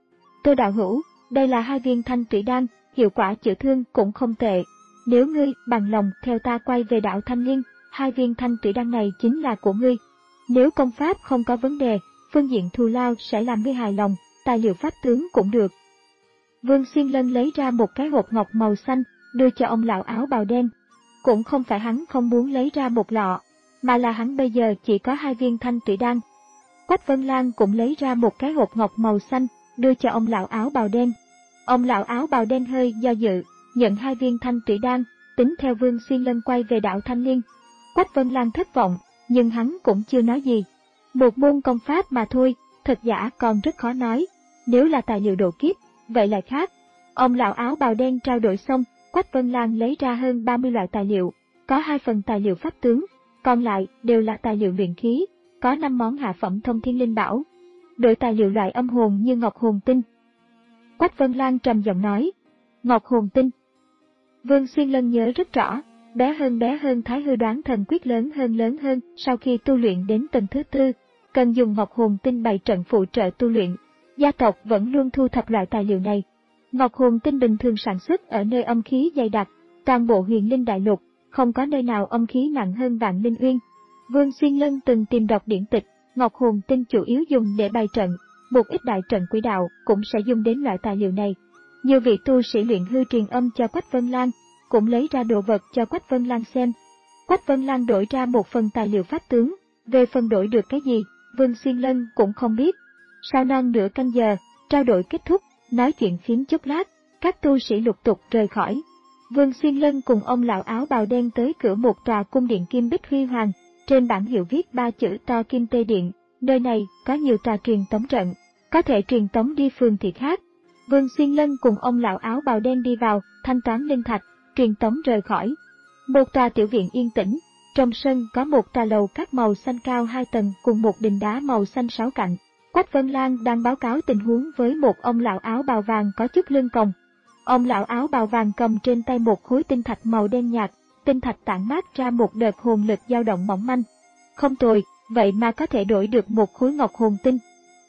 Tô đạo hữu, đây là hai viên thanh thủy đan, hiệu quả chữa thương cũng không tệ. Nếu ngươi bằng lòng theo ta quay về đảo Thanh Liên, hai viên thanh thủy đan này chính là của ngươi. Nếu công pháp không có vấn đề, phương diện thù lao sẽ làm ngươi hài lòng, tài liệu pháp tướng cũng được. Vương Xuyên Lân lấy ra một cái hộp ngọc màu xanh, đưa cho ông lão áo bào đen. Cũng không phải hắn không muốn lấy ra một lọ, mà là hắn bây giờ chỉ có hai viên thanh thủy đan. Quách Vân Lan cũng lấy ra một cái hộp ngọc màu xanh, đưa cho ông lão áo bào đen. Ông lão áo bào đen hơi do dự, nhận hai viên thanh thủy đan, tính theo Vương Xuyên Lân quay về đảo Thanh Liên. Quách Vân Lan thất vọng, nhưng hắn cũng chưa nói gì. Một môn công pháp mà thôi, thật giả còn rất khó nói. Nếu là tài liệu độ kiếp, vậy lại khác. Ông lão áo bào đen trao đổi xong, Quách Vân Lan lấy ra hơn ba mươi loại tài liệu, có hai phần tài liệu pháp tướng, còn lại đều là tài liệu luyện khí, có năm món hạ phẩm thông thiên linh bảo. Đổi tài liệu loại âm hồn như ngọc hồn tinh. Quách Vân Lan trầm giọng nói, ngọc hồn tinh. Vương Xuyên Lân nhớ rất rõ, bé hơn bé hơn Thái Hư đoán thần quyết lớn hơn lớn hơn, sau khi tu luyện đến tầng thứ tư, cần dùng ngọc hồn tinh bày trận phụ trợ tu luyện. Gia tộc vẫn luôn thu thập loại tài liệu này. Ngọc hồn tinh bình thường sản xuất ở nơi âm khí dày đặc, toàn bộ huyền linh đại lục, không có nơi nào âm khí nặng hơn Vạn Linh Uyên. Vương Xuyên Lân từng tìm đọc điển tịch, ngọc hồn tinh chủ yếu dùng để bày trận, một ít đại trận quỷ đạo cũng sẽ dùng đến loại tài liệu này. Nhiều vị tu sĩ luyện hư truyền âm cho Quách Vân Lan, cũng lấy ra đồ vật cho Quách Vân Lan xem. Quách Vân Lan đổi ra một phần tài liệu pháp tướng, về phần đổi được cái gì, Vương Xuyên Lân cũng không biết. Sau non nửa canh giờ, trao đổi kết thúc, nói chuyện phím chốc lát, các tu sĩ lục tục rời khỏi. Vương Xuyên Lân cùng ông lão áo bào đen tới cửa một tòa cung điện kim bích huy hoàng, trên bảng hiệu viết ba chữ to Kim Tê Điện, nơi này có nhiều tòa truyền tống trận, có thể truyền tống đi phường thị khác. Vương Xuyên Lân cùng ông lão áo bào đen đi vào, thanh toán linh thạch, truyền tống rời khỏi. Một tòa tiểu viện yên tĩnh, trong sân có một tòa lầu các màu xanh cao hai tầng cùng một đình đá màu xanh sáu cạnh. Quách Vân Lan đang báo cáo tình huống với một ông lão áo bào vàng có chút lưng còng. Ông lão áo bào vàng cầm trên tay một khối tinh thạch màu đen nhạt, tinh thạch tản mát ra một đợt hồn lực dao động mỏng manh. Không tồi, vậy mà có thể đổi được một khối ngọc hồn tinh.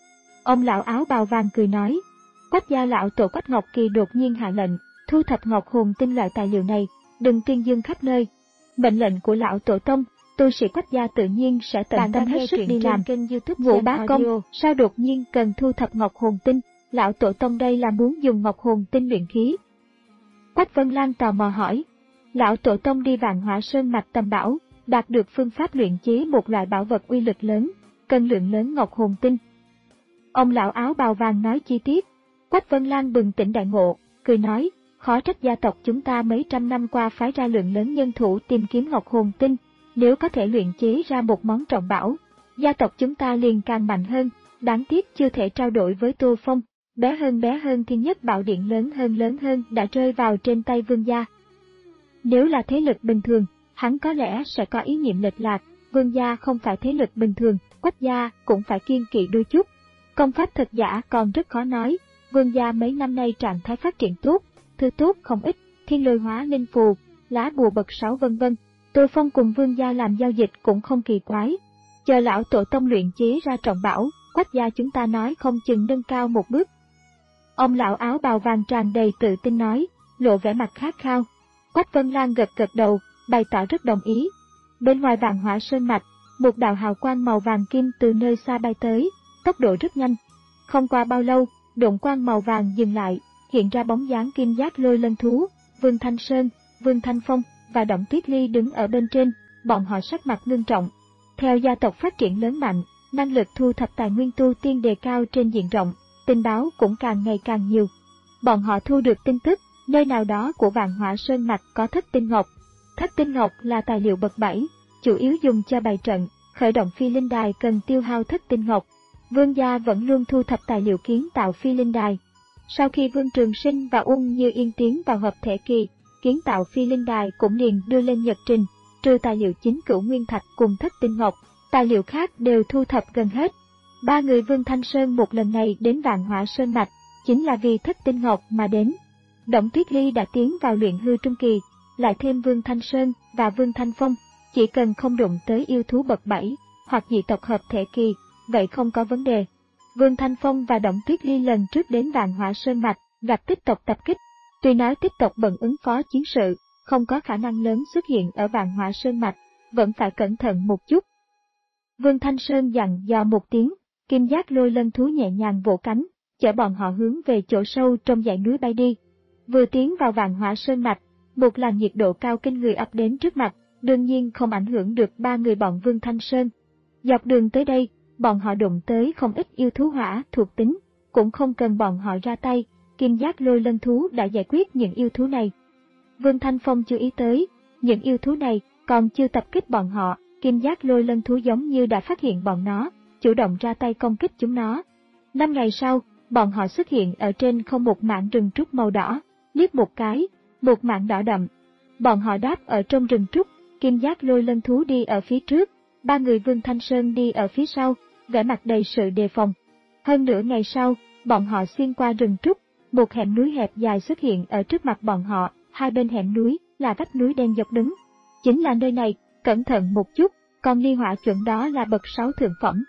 Ông lão áo bào vàng cười nói. Quách gia lão tổ Quách Ngọc Kỳ đột nhiên hạ lệnh, thu thập ngọc hồn tinh loại tài liệu này, đừng tuyên dương khắp nơi. Mệnh lệnh của lão tổ tông, tu sĩ Quách gia tự nhiên sẽ tận tâm hết sức đi làm. Kênh YouTube Vũ Bá Công, sao đột nhiên cần thu thập ngọc hồn tinh? Lão tổ tông đây là muốn dùng ngọc hồn tinh luyện khí. Quách Vân Lan tò mò hỏi. Lão tổ tông đi Vạn Hỏa Sơn mạch tầm bảo, đạt được phương pháp luyện chế một loại bảo vật uy lực lớn, cần lượng lớn ngọc hồn tinh. Ông lão áo bào vàng nói chi tiết. Quách Vân Lan bừng tỉnh đại ngộ, cười nói, khó trách gia tộc chúng ta mấy trăm năm qua phái ra lượng lớn nhân thủ tìm kiếm ngọc hồn tinh, nếu có thể luyện chế ra một món trọng bảo, gia tộc chúng ta liền càng mạnh hơn, đáng tiếc chưa thể trao đổi với Tô Phong, bé hơn bé hơn thiên nhất bảo điện lớn hơn lớn hơn đã rơi vào trên tay Vương gia. Nếu là thế lực bình thường, hắn có lẽ sẽ có ý niệm lệch lạc, Vương gia không phải thế lực bình thường, Quách gia cũng phải kiêng kỵ đôi chút. Công pháp thật giả còn rất khó nói, Vương gia mấy năm nay trạng thái phát triển tốt, thư tốt không ít, thiên lôi hóa linh phù, lá bùa bậc sáu vân vân. Tô Phong cùng Vương gia làm giao dịch cũng không kỳ quái. Chờ lão tổ tông luyện chế ra trọng bảo, Quách gia chúng ta nói không chừng nâng cao một bước. Ông lão áo bào vàng tràn đầy tự tin nói, lộ vẻ mặt khát khao. Quách Vân Lan gật gật đầu, bày tỏ rất đồng ý. Bên ngoài Vạn Hỏa Sơn mạch, một đạo hào quang màu vàng kim từ nơi xa bay tới, tốc độ rất nhanh. Không qua bao lâu, độn quang màu vàng dừng lại, hiện ra bóng dáng kim giác lôi lân thú, Vương Thanh Sơn, Vương Thanh Phong và Đổng Tuyết Ly đứng ở bên trên, bọn họ sắc mặt ngưng trọng. Theo gia tộc phát triển lớn mạnh, năng lực thu thập tài nguyên tu tiên đề cao trên diện rộng, tình báo cũng càng ngày càng nhiều. Bọn họ thu được tin tức, nơi nào đó của Vạn Hỏa Sơn mạch có thất tinh ngọc. Thất tinh ngọc là tài liệu bậc bảy, chủ yếu dùng cho bày trận, khởi động phi linh đài cần tiêu hao thất tinh ngọc. Vương gia vẫn luôn thu thập tài liệu kiến tạo phi linh đài. Sau khi Vương Trường Sinh và Ung Như Yên tiến vào hợp thể kỳ, kiến tạo phi linh đài cũng liền đưa lên nhật trình, trừ tài liệu chính cửu nguyên thạch cùng thất tinh ngọc, tài liệu khác đều thu thập gần hết. Ba người Vương Thanh Sơn một lần này đến Vạn Hỏa Sơn mạch, chính là vì thất tinh ngọc mà đến. Đổng Tuyết Ly đã tiến vào luyện hư trung kỳ, lại thêm Vương Thanh Sơn và Vương Thanh Phong, chỉ cần không đụng tới yêu thú bậc bảy hoặc dị tộc hợp thể kỳ, vậy không có vấn đề. Vương Thanh Phong và Đổng Tuyết Ly lần trước đến Vạn Hỏa Sơn Mạch, gặp Tích tộc tập kích. Tuy nói Tích tộc bận ứng phó chiến sự, không có khả năng lớn xuất hiện ở Vạn Hỏa Sơn Mạch, vẫn phải cẩn thận một chút. Vương Thanh Sơn dặn dò một tiếng, Kim Giác Lôi Lân thú nhẹ nhàng vỗ cánh, chở bọn họ hướng về chỗ sâu trong dãy núi bay đi. Vừa tiến vào Vạn Hỏa Sơn Mạch, một làn nhiệt độ cao kinh người ập đến trước mặt, đương nhiên không ảnh hưởng được ba người bọn Vương Thanh Sơn. Dọc đường tới đây, bọn họ đụng tới không ít yêu thú hỏa thuộc tính, cũng không cần bọn họ ra tay, Kim Giác Lôi Lân thú đã giải quyết những yêu thú này. Vương Thanh Phong chú ý tới, những yêu thú này còn chưa tập kích bọn họ, Kim Giác Lôi Lân thú giống như đã phát hiện bọn nó, chủ động ra tay công kích chúng nó. Năm ngày sau, bọn họ xuất hiện ở trên không một mảng rừng trúc màu đỏ, liếc một cái, một mảng đỏ đậm. Bọn họ đáp ở trong rừng trúc, Kim Giác Lôi Lân thú đi ở phía trước, ba người Vương Thanh Sơn đi ở phía sau, vẻ mặt đầy sự đề phòng. Hơn nửa ngày sau, bọn họ xuyên qua rừng trúc, một hẻm núi hẹp dài xuất hiện ở trước mặt bọn họ, hai bên hẻm núi là vách núi đen dọc đứng. Chính là nơi này, cẩn thận một chút, con ly hỏa chuẩn đó là bậc sáu thượng phẩm.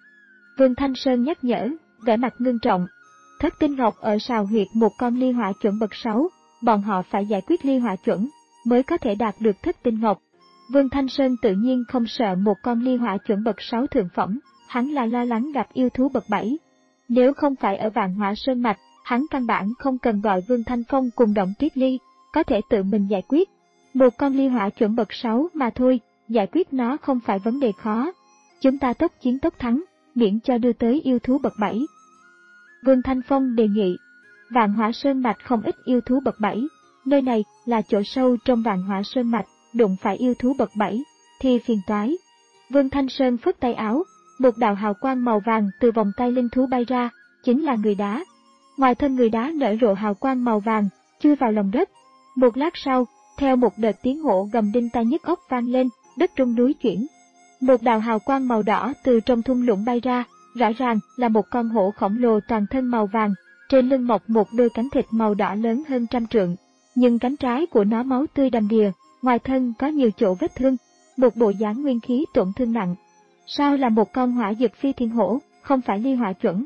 Vương Thanh Sơn nhắc nhở, vẻ mặt ngưng trọng. Thất tinh ngọc ở sào huyệt một con ly hỏa chuẩn bậc sáu, bọn họ phải giải quyết ly hỏa chuẩn, mới có thể đạt được thất tinh ngọc. Vương Thanh Sơn tự nhiên không sợ một con ly hỏa chuẩn bậc sáu thượng phẩm, hắn là lo lắng gặp yêu thú bậc bảy. Nếu không phải ở Vạn Hỏa Sơn Mạch, hắn căn bản không cần gọi Vương Thanh Phong cùng Đổng Tuyết Ly, có thể tự mình giải quyết. Một con ly hỏa chuẩn bậc sáu mà thôi, giải quyết nó không phải vấn đề khó. Chúng ta tốc chiến tốc thắng, miễn cho đưa tới yêu thú bậc bảy. Vương Thanh Phong đề nghị, Vạn Hỏa Sơn Mạch không ít yêu thú bậc bảy, nơi này là chỗ sâu trong Vạn Hỏa Sơn Mạch, đụng phải yêu thú bậc bảy, thì phiền toái. Vương Thanh Sơn phất tay áo, một đạo hào quang màu vàng từ vòng tay linh thú bay ra, chính là người đá. Ngoài thân người đá nở rộ hào quang màu vàng, chui vào lòng đất. Một lát sau, theo một đợt tiếng hổ gầm đinh tai nhức óc vang lên, đất rung núi chuyển. Một đạo hào quang màu đỏ từ trong thung lũng bay ra, rõ ràng là một con hổ khổng lồ toàn thân màu vàng, trên lưng mọc một đôi cánh thịt màu đỏ lớn hơn trăm trượng, nhưng cánh trái của nó máu tươi đầm đìa, ngoài thân có nhiều chỗ vết thương, một bộ dáng nguyên khí tổn thương nặng. Sao là một con hỏa dực phi thiên hổ, không phải ly hỏa chuẩn?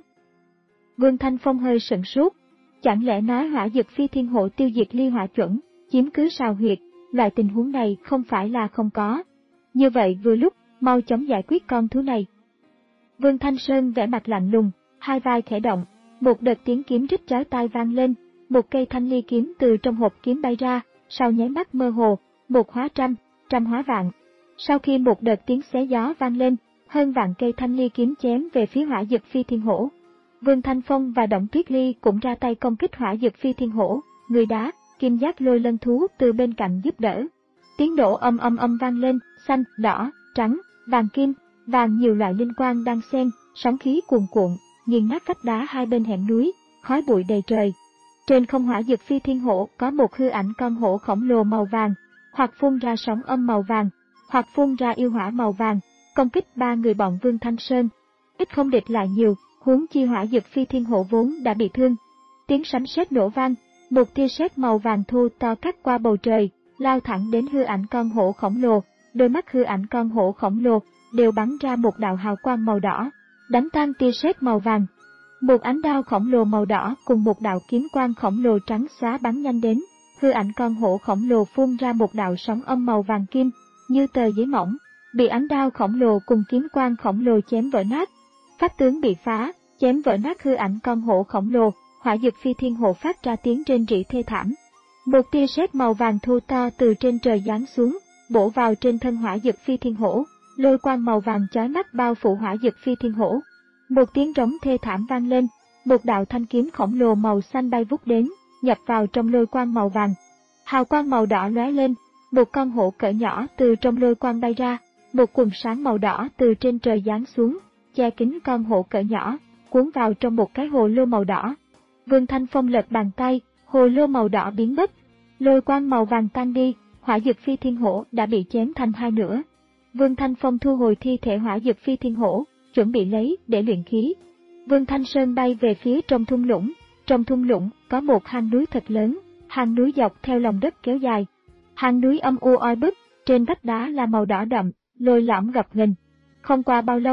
Vương Thanh Phong hơi sửng sốt, chẳng lẽ nói hỏa dực phi thiên hổ tiêu diệt ly hỏa chuẩn, chiếm cứ sào huyệt, loại tình huống này không phải là không có. Như vậy vừa lúc, mau chóng giải quyết con thú này. Vương Thanh Sơn vẻ mặt lạnh lùng, hai vai khẽ động, một đợt tiếng kiếm rít chói tai vang lên, một cây thanh ly kiếm từ trong hộp kiếm bay ra, sau nháy mắt mơ hồ, một hóa trăm, trăm hóa vạn. Sau khi một đợt tiếng xé gió vang lên, hơn vạn cây thanh ly kiếm chém về phía hỏa dực phi thiên hổ. Vương Thanh Phong và Đổng Tuyết Ly cũng ra tay công kích hỏa dực phi thiên hổ, người đá, Kim Giác Lôi Lân thú từ bên cạnh giúp đỡ. Tiếng nổ âm âm âm vang lên, xanh, đỏ, trắng, vàng kim, vàng nhiều loại linh quang đang xen, sóng khí cuồn cuộn, nghiền nát vách đá hai bên hẻm núi, khói bụi đầy trời. Trên không hỏa dực phi thiên hổ có một hư ảnh con hổ khổng lồ màu vàng, hoặc phun ra sóng âm màu vàng, hoặc phun ra yêu hỏa màu vàng, công kích ba người bọn Vương Thanh Sơn. Ít không địch lại nhiều, huống chi hỏa dực phi thiên hổ vốn đã bị thương. Tiếng sấm sét nổ vang, một tia sét màu vàng thô to cắt qua bầu trời, lao thẳng đến hư ảnh con hổ khổng lồ, đôi mắt hư ảnh con hổ khổng lồ đều bắn ra một đạo hào quang màu đỏ, đánh tan tia sét màu vàng. Một ánh đao khổng lồ màu đỏ cùng một đạo kiếm quang khổng lồ trắng xóa bắn nhanh đến, hư ảnh con hổ khổng lồ phun ra một đạo sóng âm màu vàng kim, như tờ giấy mỏng, bị ánh đao khổng lồ cùng kiếm quang khổng lồ chém vỡ nát. Pháp tướng bị phá, chém vỡ nát hư ảnh con hổ khổng lồ, hỏa dực phi thiên hổ phát ra tiếng rên rỉ thê thảm. Một tia sét màu vàng thô to từ trên trời giáng xuống, bổ vào trên thân hỏa dực phi thiên hổ, lôi quang màu vàng chói mắt bao phủ hỏa dực phi thiên hổ. Một tiếng trống thê thảm vang lên, một đạo thanh kiếm khổng lồ màu xanh bay vút đến, nhập vào trong lôi quang màu vàng. Hào quang màu đỏ lóe lên, một con hổ cỡ nhỏ từ trong lôi quang bay ra, một quầng sáng màu đỏ từ trên trời giáng xuống, che kín con hổ cỡ nhỏ, cuốn vào trong một cái hồ lô màu đỏ. Vương Thanh Phong lật bàn tay, hồ lô màu đỏ biến mất, lôi quang màu vàng tan đi, hỏa dực phi thiên hổ đã bị chém thành hai nửa. Vương Thanh Phong thu hồi thi thể hỏa dực phi thiên hổ, chuẩn bị lấy để luyện khí. Vương Thanh Sơn bay về phía trong thung lũng, trong thung lũng có một hang núi thật lớn, hang núi dọc theo lòng đất kéo dài. Hang núi âm u oi bức, trên vách đá là màu đỏ đậm, lồi lõm gập ghềnh. Không qua bao lâu,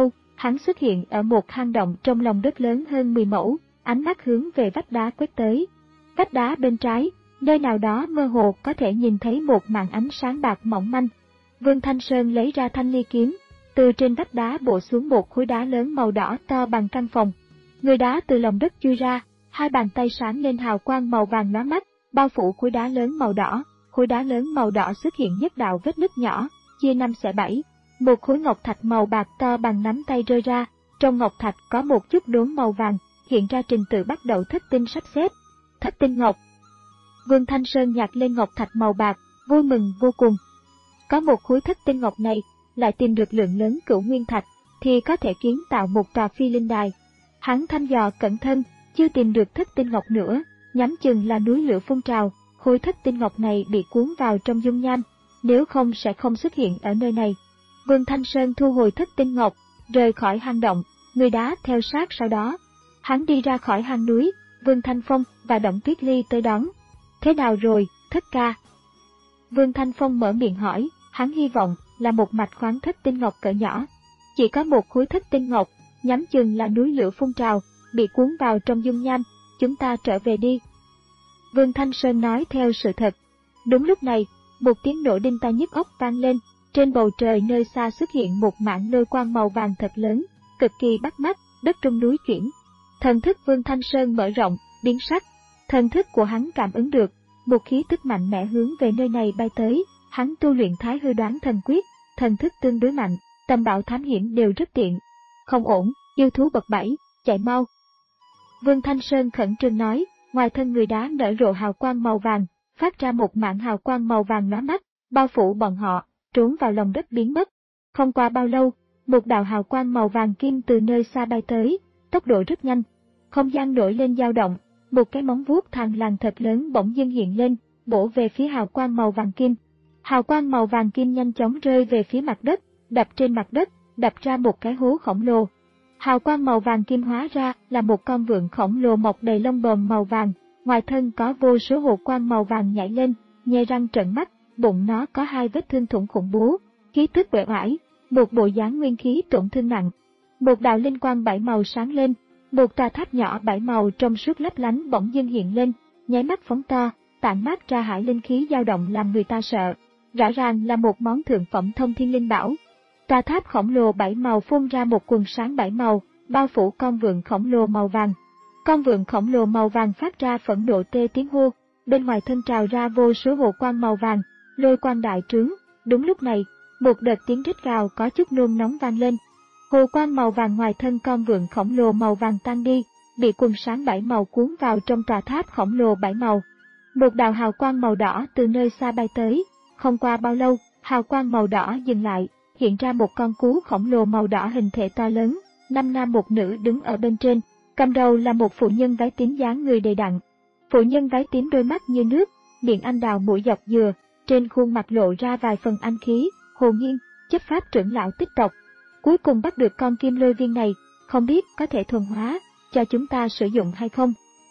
hắn xuất hiện ở một hang động trong lòng đất lớn hơn mười mẫu, ánh mắt hướng về vách đá quét tới. Vách đá bên trái, nơi nào đó mơ hồ có thể nhìn thấy một màn ánh sáng bạc mỏng manh. Vương Thanh Sơn lấy ra thanh ly kiếm, từ trên vách đá bổ xuống một khối đá lớn màu đỏ to bằng căn phòng. Người đá từ lòng đất chui ra, hai bàn tay sáng lên hào quang màu vàng lóa mắt, bao phủ khối đá lớn màu đỏ. Khối đá lớn màu đỏ xuất hiện nhất đạo vết nứt nhỏ, chia năm xẻ bảy. Một khối ngọc thạch màu bạc to bằng nắm tay rơi ra, trong ngọc thạch có một chút đốm màu vàng, hiện ra trình tự bắt đầu thất tinh sắp xếp. Thất tinh ngọc. Vương Thanh Sơn nhặt lên ngọc thạch màu bạc, vui mừng vô cùng. Có một khối thất tinh ngọc này, lại tìm được lượng lớn cửu nguyên thạch, thì có thể kiến tạo một tòa phi linh đài. Hắn thăm dò cẩn thận, chưa tìm được thất tinh ngọc nữa, nhắm chừng là núi lửa phun trào, khối thất tinh ngọc này bị cuốn vào trong dung nham, nếu không sẽ không xuất hiện ở nơi này. Vương Thanh Sơn thu hồi thất tinh ngọc, rời khỏi hang động, người đá theo sát sau đó. Hắn đi ra khỏi hang núi, Vương Thanh Phong và Động Tuyết Ly tới đón. Thế nào rồi, thất ca? Vương Thanh Phong mở miệng hỏi, hắn hy vọng là một mạch khoáng thất tinh ngọc cỡ nhỏ. Chỉ có một khối thất tinh ngọc, nhắm chừng là núi lửa phun trào, bị cuốn vào trong dung nham, chúng ta trở về đi. Vương Thanh Sơn nói theo sự thật. Đúng lúc này, một tiếng nổ đinh tai nhức óc vang lên, trên bầu trời nơi xa xuất hiện một mảng lôi quang màu vàng thật lớn, cực kỳ bắt mắt, đất trung núi chuyển. Thần thức Vương Thanh Sơn mở rộng, biến sắc. Thần thức của hắn cảm ứng được, một khí tức mạnh mẽ hướng về nơi này bay tới, hắn tu luyện Thái Hư Đoán Thần Quyết, thần thức tương đối mạnh, tầm bảo thám hiểm đều rất tiện. Không ổn, yêu thú bậc bảy, chạy mau. Vương Thanh Sơn khẩn trương nói, ngoài thân người đá nở rộ hào quang màu vàng, phát ra một mảng hào quang màu vàng lóa mắt, bao phủ bọn họ, trốn vào lòng đất biến mất. Không qua bao lâu, một đạo hào quang màu vàng kim từ nơi xa bay tới, tốc độ rất nhanh. Không gian nổi lên dao động, một cái móng vuốt thằn lằn thật lớn bỗng dưng hiện lên, bổ về phía hào quang màu vàng kim. Hào quang màu vàng kim nhanh chóng rơi về phía mặt đất, đập trên mặt đất, đập ra một cái hố khổng lồ. Hào quang màu vàng kim hóa ra là một con vượn khổng lồ mọc đầy lông bờm màu vàng, ngoài thân có vô số hồ quang màu vàng nhảy lên, nhe răng trợn mắt, bụng nó có hai vết thương thủng khủng bố, khí tức uể oải, một bộ dáng nguyên khí tổn thương nặng. Một đạo linh quang bảy màu sáng lên, một tòa tháp nhỏ bảy màu trong suốt lấp lánh bỗng dưng hiện lên, nháy mắt phóng to, tản mát ra hải linh khí dao động làm người ta sợ. Rõ ràng là một món thượng phẩm thông thiên linh bảo. Tòa tháp khổng lồ bảy màu phun ra một quần sáng bảy màu, bao phủ con vượn khổng lồ màu vàng. Con vượn khổng lồ màu vàng phát ra phẫn nộ tê tiếng hô, bên ngoài thân trào ra vô số hồ quang màu vàng, lôi quang đại trướng. Đúng lúc này, một đợt tiếng rít gào có chút nôn nóng vang lên. Hồ quang màu vàng ngoài thân con vượn khổng lồ màu vàng tan đi, bị quần sáng bảy màu cuốn vào trong tòa tháp khổng lồ bảy màu. Một đạo hào quang màu đỏ từ nơi xa bay tới, không qua bao lâu, hào quang màu đỏ dừng lại, hiện ra một con cú khổng lồ màu đỏ hình thể to lớn, năm nam một nữ đứng ở bên trên, cầm đầu là một phụ nhân váy tím dáng người đầy đặn. Phụ nhân váy tím đôi mắt như nước, miệng anh đào mũi dọc dừa, trên khuôn mặt lộ ra vài phần anh khí, hồ nghiên, chấp pháp trưởng lão tích tộc. Cuối cùng bắt được con kim lôi viên này, không biết có thể thuần hóa, cho chúng ta sử dụng hay không.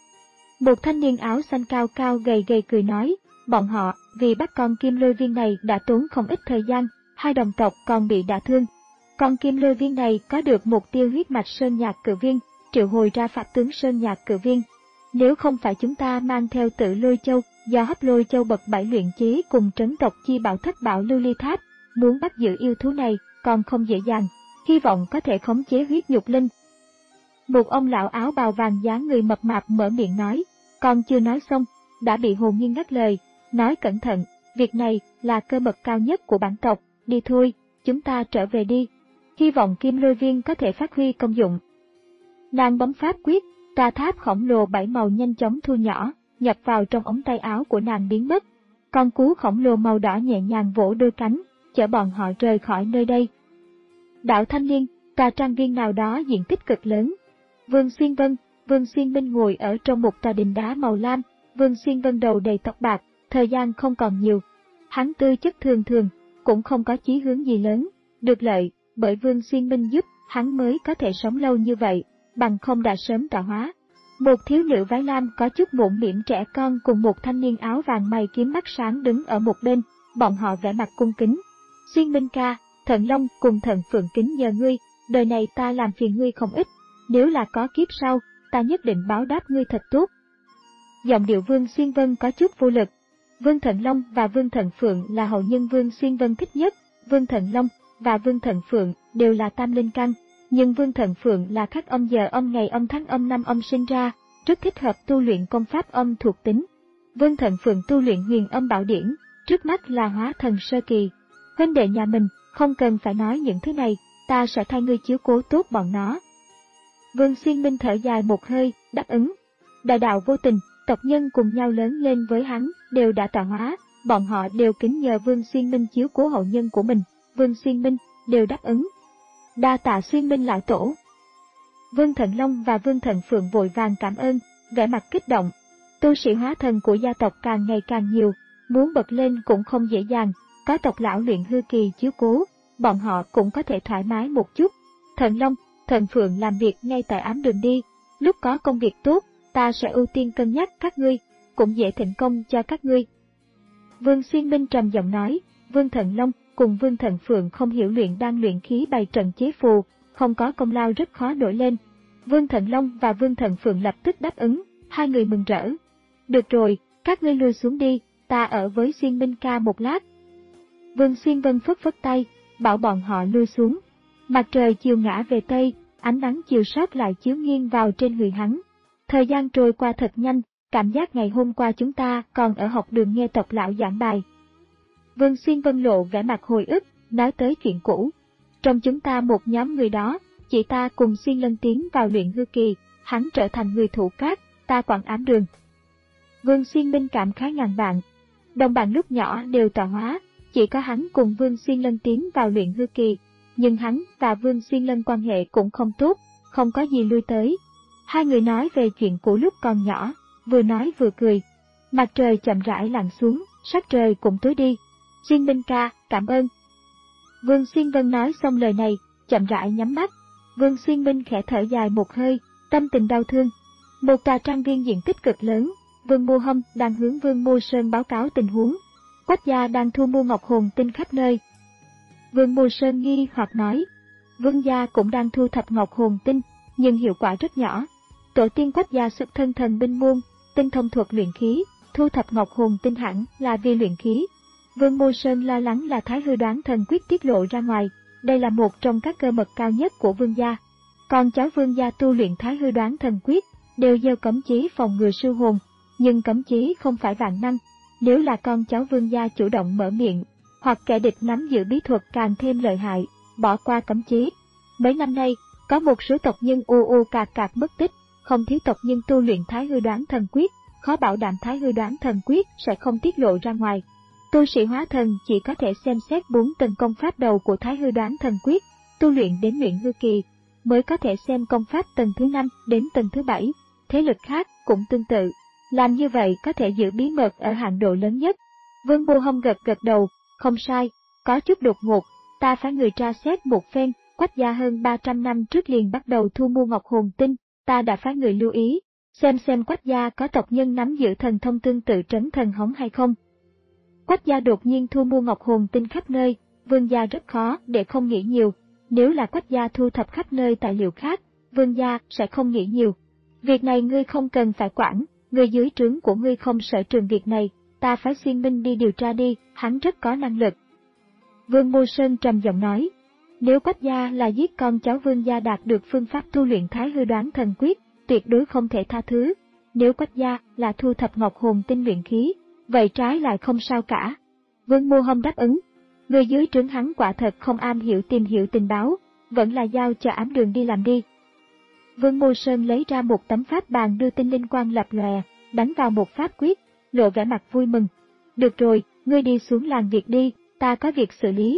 Một thanh niên áo xanh cao cao gầy gầy cười nói, bọn họ, vì bắt con kim lôi viên này đã tốn không ít thời gian, hai đồng tộc còn bị đả thương. Con kim lôi viên này có được mục tiêu huyết mạch sơn nhạc cự viên, triệu hồi ra pháp tướng sơn nhạc cự viên. Nếu không phải chúng ta mang theo tự lôi châu, do hấp lôi châu bậc bảy luyện chế cùng trấn tộc chi bảo thất bảo lưu ly tháp, muốn bắt giữ yêu thú này còn không dễ dàng, hy vọng có thể khống chế huyết nhục linh. Một ông lão áo bào vàng dáng người mập mạp mở miệng nói, còn chưa nói xong, đã bị Hồ Nghiên ngắt lời, nói cẩn thận, việc này là cơ mật cao nhất của bản tộc, đi thôi, chúng ta trở về đi, hy vọng kim lôi viên có thể phát huy công dụng. Nàng bấm pháp quyết, tòa tháp khổng lồ bảy màu nhanh chóng thu nhỏ, nhập vào trong ống tay áo của nàng biến mất. Con cú khổng lồ màu đỏ nhẹ nhàng vỗ đôi cánh, chở bọn họ rời khỏi nơi đây. Đảo Thanh Liên, tòa trang viên nào đó diện tích cực lớn. Vương Xuyên Vân, Vương Xuyên Minh ngồi ở trong một tòa đình đá màu lam, Vương Xuyên Vân đầu đầy tóc bạc, thời gian không còn nhiều. Hắn tư chất thường thường, cũng không có chí hướng gì lớn, được lợi, bởi Vương Xuyên Minh giúp, hắn mới có thể sống lâu như vậy, bằng không đã sớm tạo hóa. Một thiếu nữ váy lam có chút mũm mĩm trẻ con cùng một thanh niên áo vàng mày kiếm mắt sáng đứng ở một bên, bọn họ vẻ mặt cung kính. Xuyên Minh ca, Thận Long cùng Thận Phượng kính nhờ ngươi, đời này ta làm phiền ngươi không ít, nếu là có kiếp sau, ta nhất định báo đáp ngươi thật tốt. Giọng điệu Vương Xuyên Vân có chút vô lực. Vương Thận Long và Vương Thận Phượng là hậu nhân Vương Xuyên Vân thích nhất. Vương Thận Long và Vương Thận Phượng đều là tam linh căn, nhưng Vương Thận Phượng là khắc âm giờ âm ngày âm tháng âm năm âm sinh ra, rất thích hợp tu luyện công pháp âm thuộc tính. Vương Thận Phượng tu luyện huyền âm bảo điển, trước mắt là hóa thần sơ kỳ. Huynh đệ nhà mình, không cần phải nói những thứ này, ta sẽ thay ngươi chiếu cố tốt bọn nó. Vương Xuyên Minh thở dài một hơi, đáp ứng. Đại đạo vô tình, tộc nhân cùng nhau lớn lên với hắn, đều đã tọa hóa, bọn họ đều kính nhờ Vương Xuyên Minh chiếu cố hậu nhân của mình. Vương Xuyên Minh đều đáp ứng. Đa tạ Xuyên Minh lão tổ. Vương Thận Long và Vương Thận Phượng vội vàng cảm ơn, vẻ mặt kích động. Tu sĩ hóa thần của gia tộc càng ngày càng nhiều, muốn bật lên cũng không dễ dàng, có tộc lão luyện hư kỳ chiếu cố, bọn họ cũng có thể thoải mái một chút. Thận Long, Thận Phượng làm việc ngay tại ám đường đi, lúc có công việc tốt, ta sẽ ưu tiên cân nhắc các ngươi, cũng dễ thịnh công cho các ngươi. Vương Xuyên Minh trầm giọng nói, Vương Thận Long cùng Vương Thận Phượng không hiểu luyện đan luyện khí bày trận chế phù, không có công lao rất khó nổi lên. Vương Thận Long và Vương Thận Phượng lập tức đáp ứng, hai người mừng rỡ. Được rồi, các ngươi lui xuống đi, ta ở với Xuyên Minh ca một lát. Vương Xuyên Vân phất phất tay, bảo bọn họ lui xuống. Mặt trời chiều ngã về Tây, ánh nắng chiều sót lại chiếu nghiêng vào trên người hắn. Thời gian trôi qua thật nhanh, cảm giác ngày hôm qua chúng ta còn ở học đường nghe tộc lão giảng bài. Vương Xuyên Vân lộ vẻ mặt hồi ức, nói tới chuyện cũ. Trong chúng ta một nhóm người đó, chị ta cùng Xuyên Lân tiến vào luyện hư kỳ, hắn trở thành người thủ cát, ta quản ám đường. Vương Xuyên Minh cảm khái ngàn bạn. Đồng bạn lúc nhỏ đều tọa hóa, chỉ có hắn cùng Vương Xuyên Lân tiến vào luyện hư kỳ, nhưng hắn và Vương Xuyên Lân quan hệ cũng không tốt, không có gì lui tới. Hai người nói về chuyện cũ lúc còn nhỏ, vừa nói vừa cười. Mặt trời chậm rãi lặn xuống, sắc trời cũng tối đi. Xuyên Minh ca, cảm ơn. Vương Xuyên Vân nói xong lời này, chậm rãi nhắm mắt. Vương Xuyên Minh khẽ thở dài một hơi, tâm tình đau thương. Một tòa trang viên diện tích cực lớn, Vương Mô Hâm đang hướng Vương Mô Sơn báo cáo tình huống. Quách gia đang thu mua ngọc hồn tinh khắp nơi. Vương Mô Sơn nghi hoặc nói, Vương gia cũng đang thu thập ngọc hồn tinh, nhưng hiệu quả rất nhỏ. Tổ tiên Quách gia xuất thân thần binh môn, tinh thông thuật luyện khí, thu thập ngọc hồn tinh hẳn là vì luyện khí. Vương Mô Sơn lo lắng là Thái Hư Đoán Thần Quyết tiết lộ ra ngoài, đây là một trong các cơ mật cao nhất của Vương gia. Con cháu Vương gia tu luyện Thái Hư Đoán Thần Quyết đều gieo cấm chí phòng ngừa sư hồn, nhưng cấm chí không phải vạn năng. Nếu là con cháu Vương gia chủ động mở miệng, hoặc kẻ địch nắm giữ bí thuật càng thêm lợi hại, bỏ qua cấm chí. Mấy năm nay, có một số tộc nhân u u cạc cạc mất tích, không thiếu tộc nhân tu luyện Thái Hư Đoán Thần Quyết, khó bảo đảm Thái Hư Đoán Thần Quyết sẽ không tiết lộ ra ngoài. Tu sĩ hóa thần chỉ có thể xem xét bốn tầng công pháp đầu của Thái Hư Đoán Thần Quyết, tu luyện đến luyện hư kỳ, mới có thể xem công pháp tầng thứ năm đến tầng thứ bảy. Thế lực khác cũng tương tự. Làm như vậy có thể giữ bí mật ở hạn độ lớn nhất. Vương Mô Hâm gật gật đầu, không sai, có chút đột ngột, ta phải người tra xét một phen. Quách gia hơn ba trăm năm trước liền bắt đầu thu mua ngọc hồn tinh, ta đã phái người lưu ý, xem xem Quách gia có tộc nhân nắm giữ thần thông tương tự Trấn Thần Hống hay không. Quách gia đột nhiên thu mua ngọc hồn tinh khắp nơi, Vương gia rất khó để không nghĩ nhiều. Nếu là Quách gia thu thập khắp nơi tài liệu khác, Vương gia sẽ không nghĩ nhiều. Việc này ngươi không cần phải quản, người dưới trướng của ngươi không sở trường việc này, ta phái Xuyên Minh đi điều tra đi, hắn rất có năng lực. Vương Mô Sơn trầm giọng nói, nếu Quách gia là giết con cháu Vương gia đạt được phương pháp tu luyện Thái Hư Đoán Thần Quyết, tuyệt đối không thể tha thứ. Nếu Quách gia là thu thập ngọc hồn tinh luyện khí, vậy trái lại không sao cả. Vương Mô Hâm đáp ứng, người dưới trướng hắn quả thật không am hiểu tìm hiểu tình báo, vẫn là giao cho ám đường đi làm đi. Vương Mô Sơn lấy ra một tấm pháp bàn đưa tinh linh quang lập lòe, đánh vào một pháp quyết, lộ vẻ mặt vui mừng. Được rồi, ngươi đi xuống làm việc đi, ta có việc xử lý.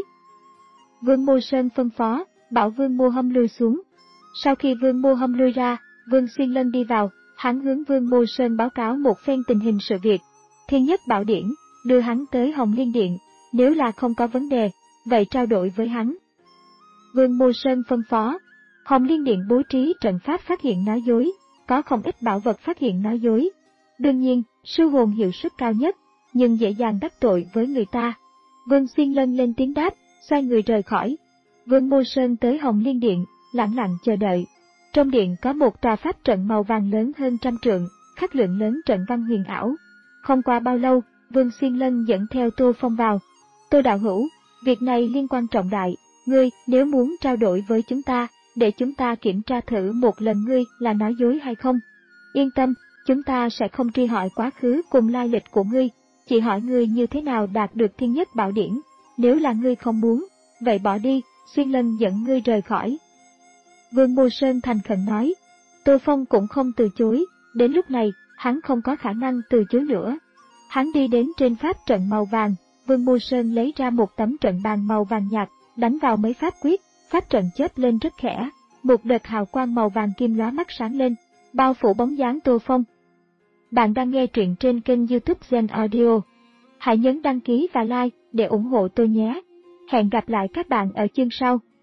Vương Mô Sơn phân phó, bảo Vương Mô Hâm lui xuống. Sau khi Vương Mô Hâm lui ra, Vương Xuyên Lân đi vào, hắn hướng Vương Mô Sơn báo cáo một phen tình hình sự việc. Thiên Nhất Bảo Điển, đưa hắn tới Hồng Liên Điện, nếu là không có vấn đề, vậy trao đổi với hắn. Vương Mô Sơn phân phó, Hồng Liên Điện bố trí trận pháp phát hiện nói dối, có không ít bảo vật phát hiện nói dối. Đương nhiên, sư hồn hiệu suất cao nhất, nhưng dễ dàng đắc tội với người ta. Vương Xuyên Lân lên tiếng đáp, xoay người rời khỏi. Vương Mô Sơn tới Hồng Liên Điện, lẳng lặng chờ đợi. Trong điện có một tòa pháp trận màu vàng lớn hơn trăm trượng, khắc lượng lớn trận văn huyền ảo. Không qua bao lâu, Vương Xuyên Lân dẫn theo Tô Phong vào. Tô đạo hữu, việc này liên quan trọng đại, ngươi nếu muốn trao đổi với chúng ta, để chúng ta kiểm tra thử một lần ngươi là nói dối hay không. Yên tâm, chúng ta sẽ không truy hỏi quá khứ cùng lai lịch của ngươi, chỉ hỏi ngươi như thế nào đạt được thiên nhất bảo điển. Nếu là ngươi không muốn, vậy bỏ đi, Xuyên Lân dẫn ngươi rời khỏi. Vương Mô Sơn thành khẩn nói. Tô Phong cũng không từ chối, đến lúc này, hắn không có khả năng từ chối nữa. Hắn đi đến trên pháp trận màu vàng, Vương Mô Sơn lấy ra một tấm trận bàn màu vàng nhạt, đánh vào mấy pháp quyết, pháp trận chớp lên rất khẽ, một đợt hào quang màu vàng kim lóa mắt sáng lên, bao phủ bóng dáng Tô Phong. Bạn đang nghe truyện trên kênh YouTube Gen Audio. Hãy nhấn đăng ký và like để ủng hộ tôi nhé. Hẹn gặp lại các bạn ở chương sau.